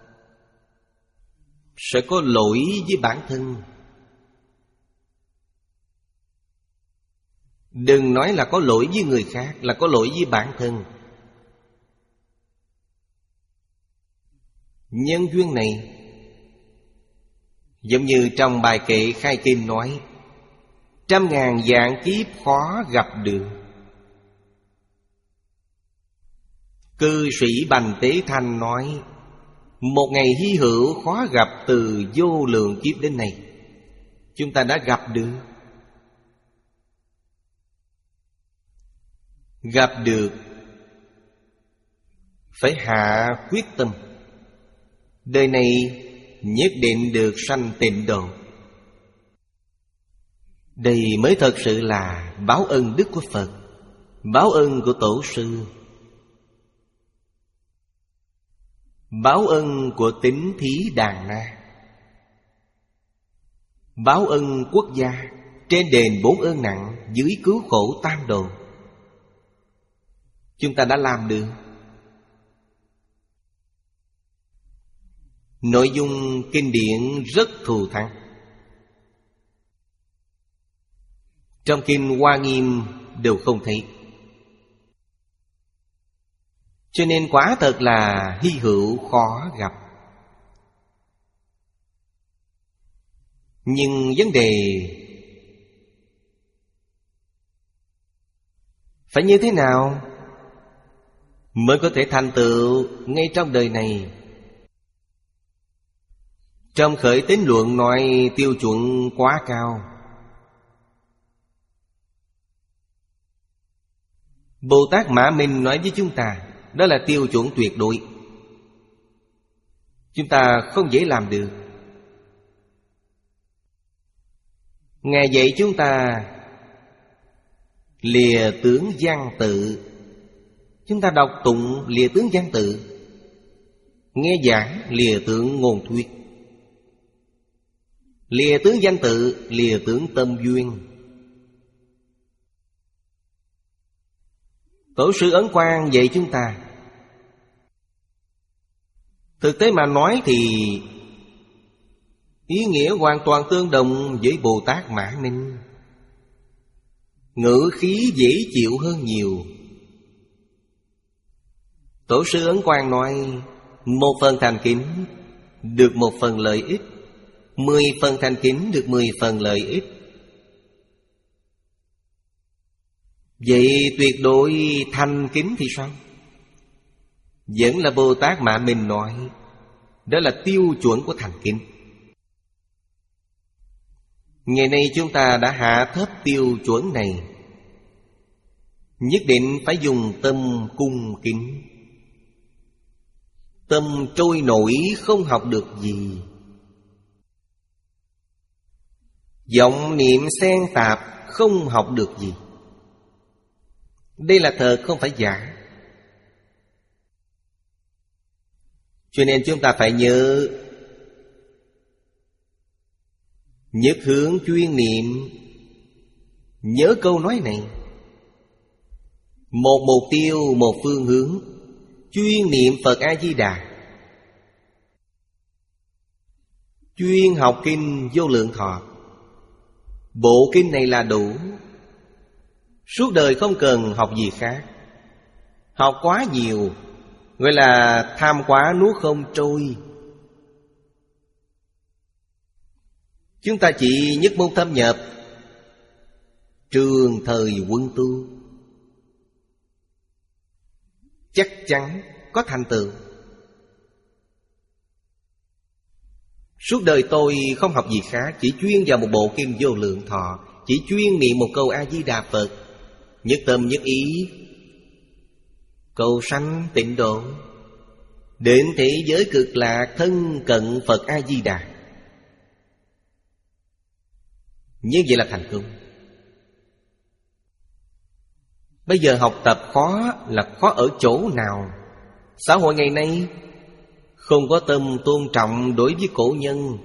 sẽ có lỗi với bản thân. Đừng nói là có lỗi với người khác, là có lỗi với bản thân. Nhân duyên này giống như trong bài kệ khai kim nói: trăm ngàn vạn kiếp khó gặp được. Cư sĩ Bành Tế Thanh nói: một ngày hy hữu khó gặp từ vô lượng kiếp đến nay. Chúng ta đã gặp được. Gặp được phải hạ quyết tâm, đời này nhất định được sanh tịnh độ. Đây mới thật sự là báo ân đức của Phật, báo ân của Tổ sư, báo ân của Tín Thí Đàn Na, báo ân quốc gia, trên đền bốn ơn nặng, dưới cứu khổ tam đồ. Chúng ta đã làm được. Nội dung kinh điển rất thù thắng. Trong kinh Hoa Nghiêm đều không thấy. Cho nên quả thật là hy hữu khó gặp. Nhưng vấn đề phải như thế nào mới có thể thành tựu ngay trong đời này? Trong Khởi Tín Luận nói tiêu chuẩn quá cao. Bồ Tát Mã Minh nói với chúng ta, đó là tiêu chuẩn tuyệt đối. Chúng ta không dễ làm được. Ngài dạy chúng ta lìa tướng văn tự. Chúng ta đọc tụng lìa tướng văn tự, nghe giảng lìa tướng ngôn thuyết. Lìa tướng văn tự, lìa tướng tâm duyên. Tổ sư Ấn Quang dạy chúng ta. Thực tế mà nói thì ý nghĩa hoàn toàn tương đồng với Bồ Tát Mã Minh. Ngữ khí dễ chịu hơn nhiều. Tổ sư Ấn Quang nói: một phần thành kính được một phần lợi ích, mười phần thành kính được mười phần lợi ích. Vậy tuyệt đối thành kính thì sao? Vẫn là Bồ Tát Mã Minh nói, đó là tiêu chuẩn của thành kính. Ngày nay chúng ta đã hạ thấp tiêu chuẩn này. Nhất định phải dùng tâm cung kính. Tâm trôi nổi không học được gì. Vọng niệm xen tạp không học được gì. Đây là thật không phải giả. Cho nên chúng ta phải nhớ, nhất hướng chuyên niệm. Nhớ câu nói này. Một mục tiêu, một phương hướng, chuyên niệm Phật A-di-đà, chuyên học kinh Vô Lượng Thọ. Bộ kinh này là đủ. Suốt đời không cần học gì khác. Học quá nhiều gọi là tham quá nuốt không trôi. Chúng ta chỉ nhất môn thâm nhập, trường thời quân tu, chắc chắn có thành tựu. Suốt đời tôi không học gì khác, chỉ chuyên vào một bộ kinh Vô Lượng Thọ, chỉ chuyên niệm một câu A-di-đà Phật, nhất tâm nhất ý, cầu sanh tịnh độ, đến thế giới cực lạc, thân cận Phật A-di-đà. Như vậy là thành công. Bây giờ học tập khó là khó ở chỗ nào? Xã hội ngày nay không có tâm tôn trọng đối với cổ nhân,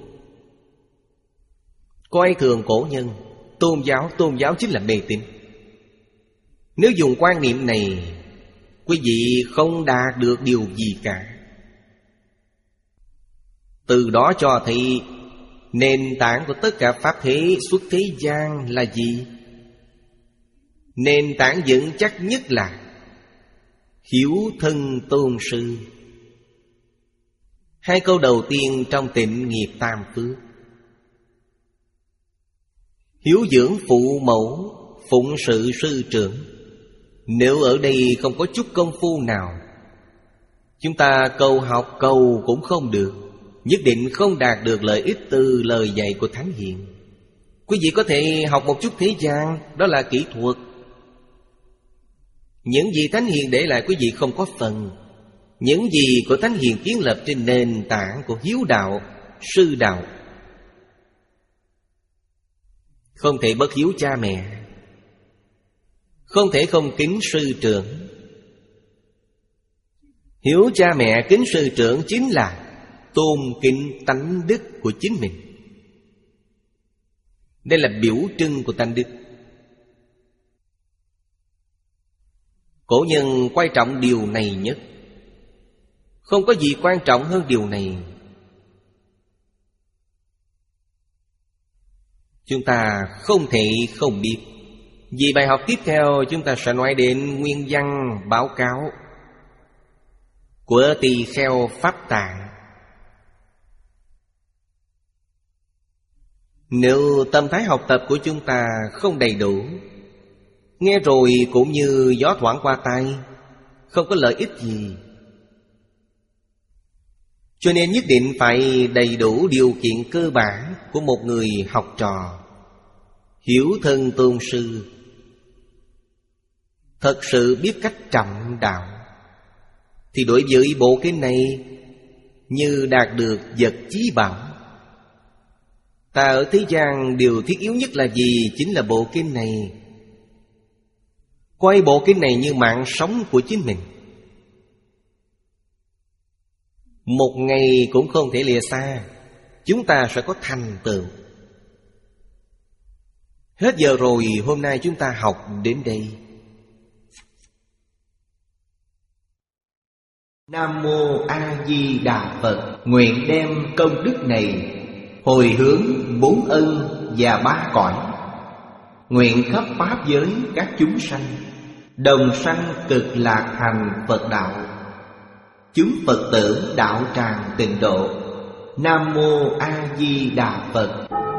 coi thường cổ nhân. Tôn giáo, tôn giáo chính là mê tín. Nếu dùng quan niệm này, quý vị không đạt được điều gì cả. Từ đó cho thấy nền tảng của tất cả pháp thế xuất thế gian là gì? Nền tảng vững chắc nhất là hiếu thân tôn sư. Hai câu đầu tiên trong tịnh nghiệp tam phước. Hiếu dưỡng phụ mẫu, phụng sự sư trưởng. Nếu ở đây không có chút công phu nào, chúng ta cầu học cầu cũng không được, nhất định không đạt được lợi ích từ lời dạy của Thánh Hiền. Quý vị có thể học một chút thế gian, đó là kỹ thuật. Những gì Thánh Hiền để lại quý vị không có phần. Những gì của Thánh Hiền kiến lập trên nền tảng của hiếu đạo, sư đạo. Không thể bất hiếu cha mẹ, không thể không kính sư trưởng. Hiếu cha mẹ, kính sư trưởng chính là tôn kính tánh đức của chính mình. Đây là biểu trưng của tánh đức. Cổ nhân quan trọng điều này nhất. Không có gì quan trọng hơn điều này. Chúng ta không thể không biết. Vì bài học tiếp theo chúng ta sẽ nói đến nguyên văn báo cáo của Tỳ Kheo Pháp Tạng. Nếu tâm thái học tập của chúng ta không đầy đủ, nghe rồi cũng như gió thoảng qua tai, không có lợi ích gì. Cho nên nhất định phải đầy đủ điều kiện cơ bản của một người học trò. Hiếu thân tôn sư, thật sự biết cách trọng đạo, thì đối với bộ kinh này như đạt được vật chí bảo. Ta ở thế gian điều thiết yếu nhất là gì? Chính là bộ kinh này. Coi bộ kinh này như mạng sống của chính mình. Một ngày cũng không thể lìa xa, chúng ta sẽ có thành tựu. Hết giờ rồi, hôm nay chúng ta học đến đây. Nam Mô A Di Đà Phật. Nguyện đem công đức này hồi hướng bốn ân và ba cõi. Nguyện khắp pháp giới các chúng sanh đồng sanh cực lạc thành Phật đạo. Chúng Phật tử đạo tràng tịnh độ. Nam Mô A Di Đà Phật.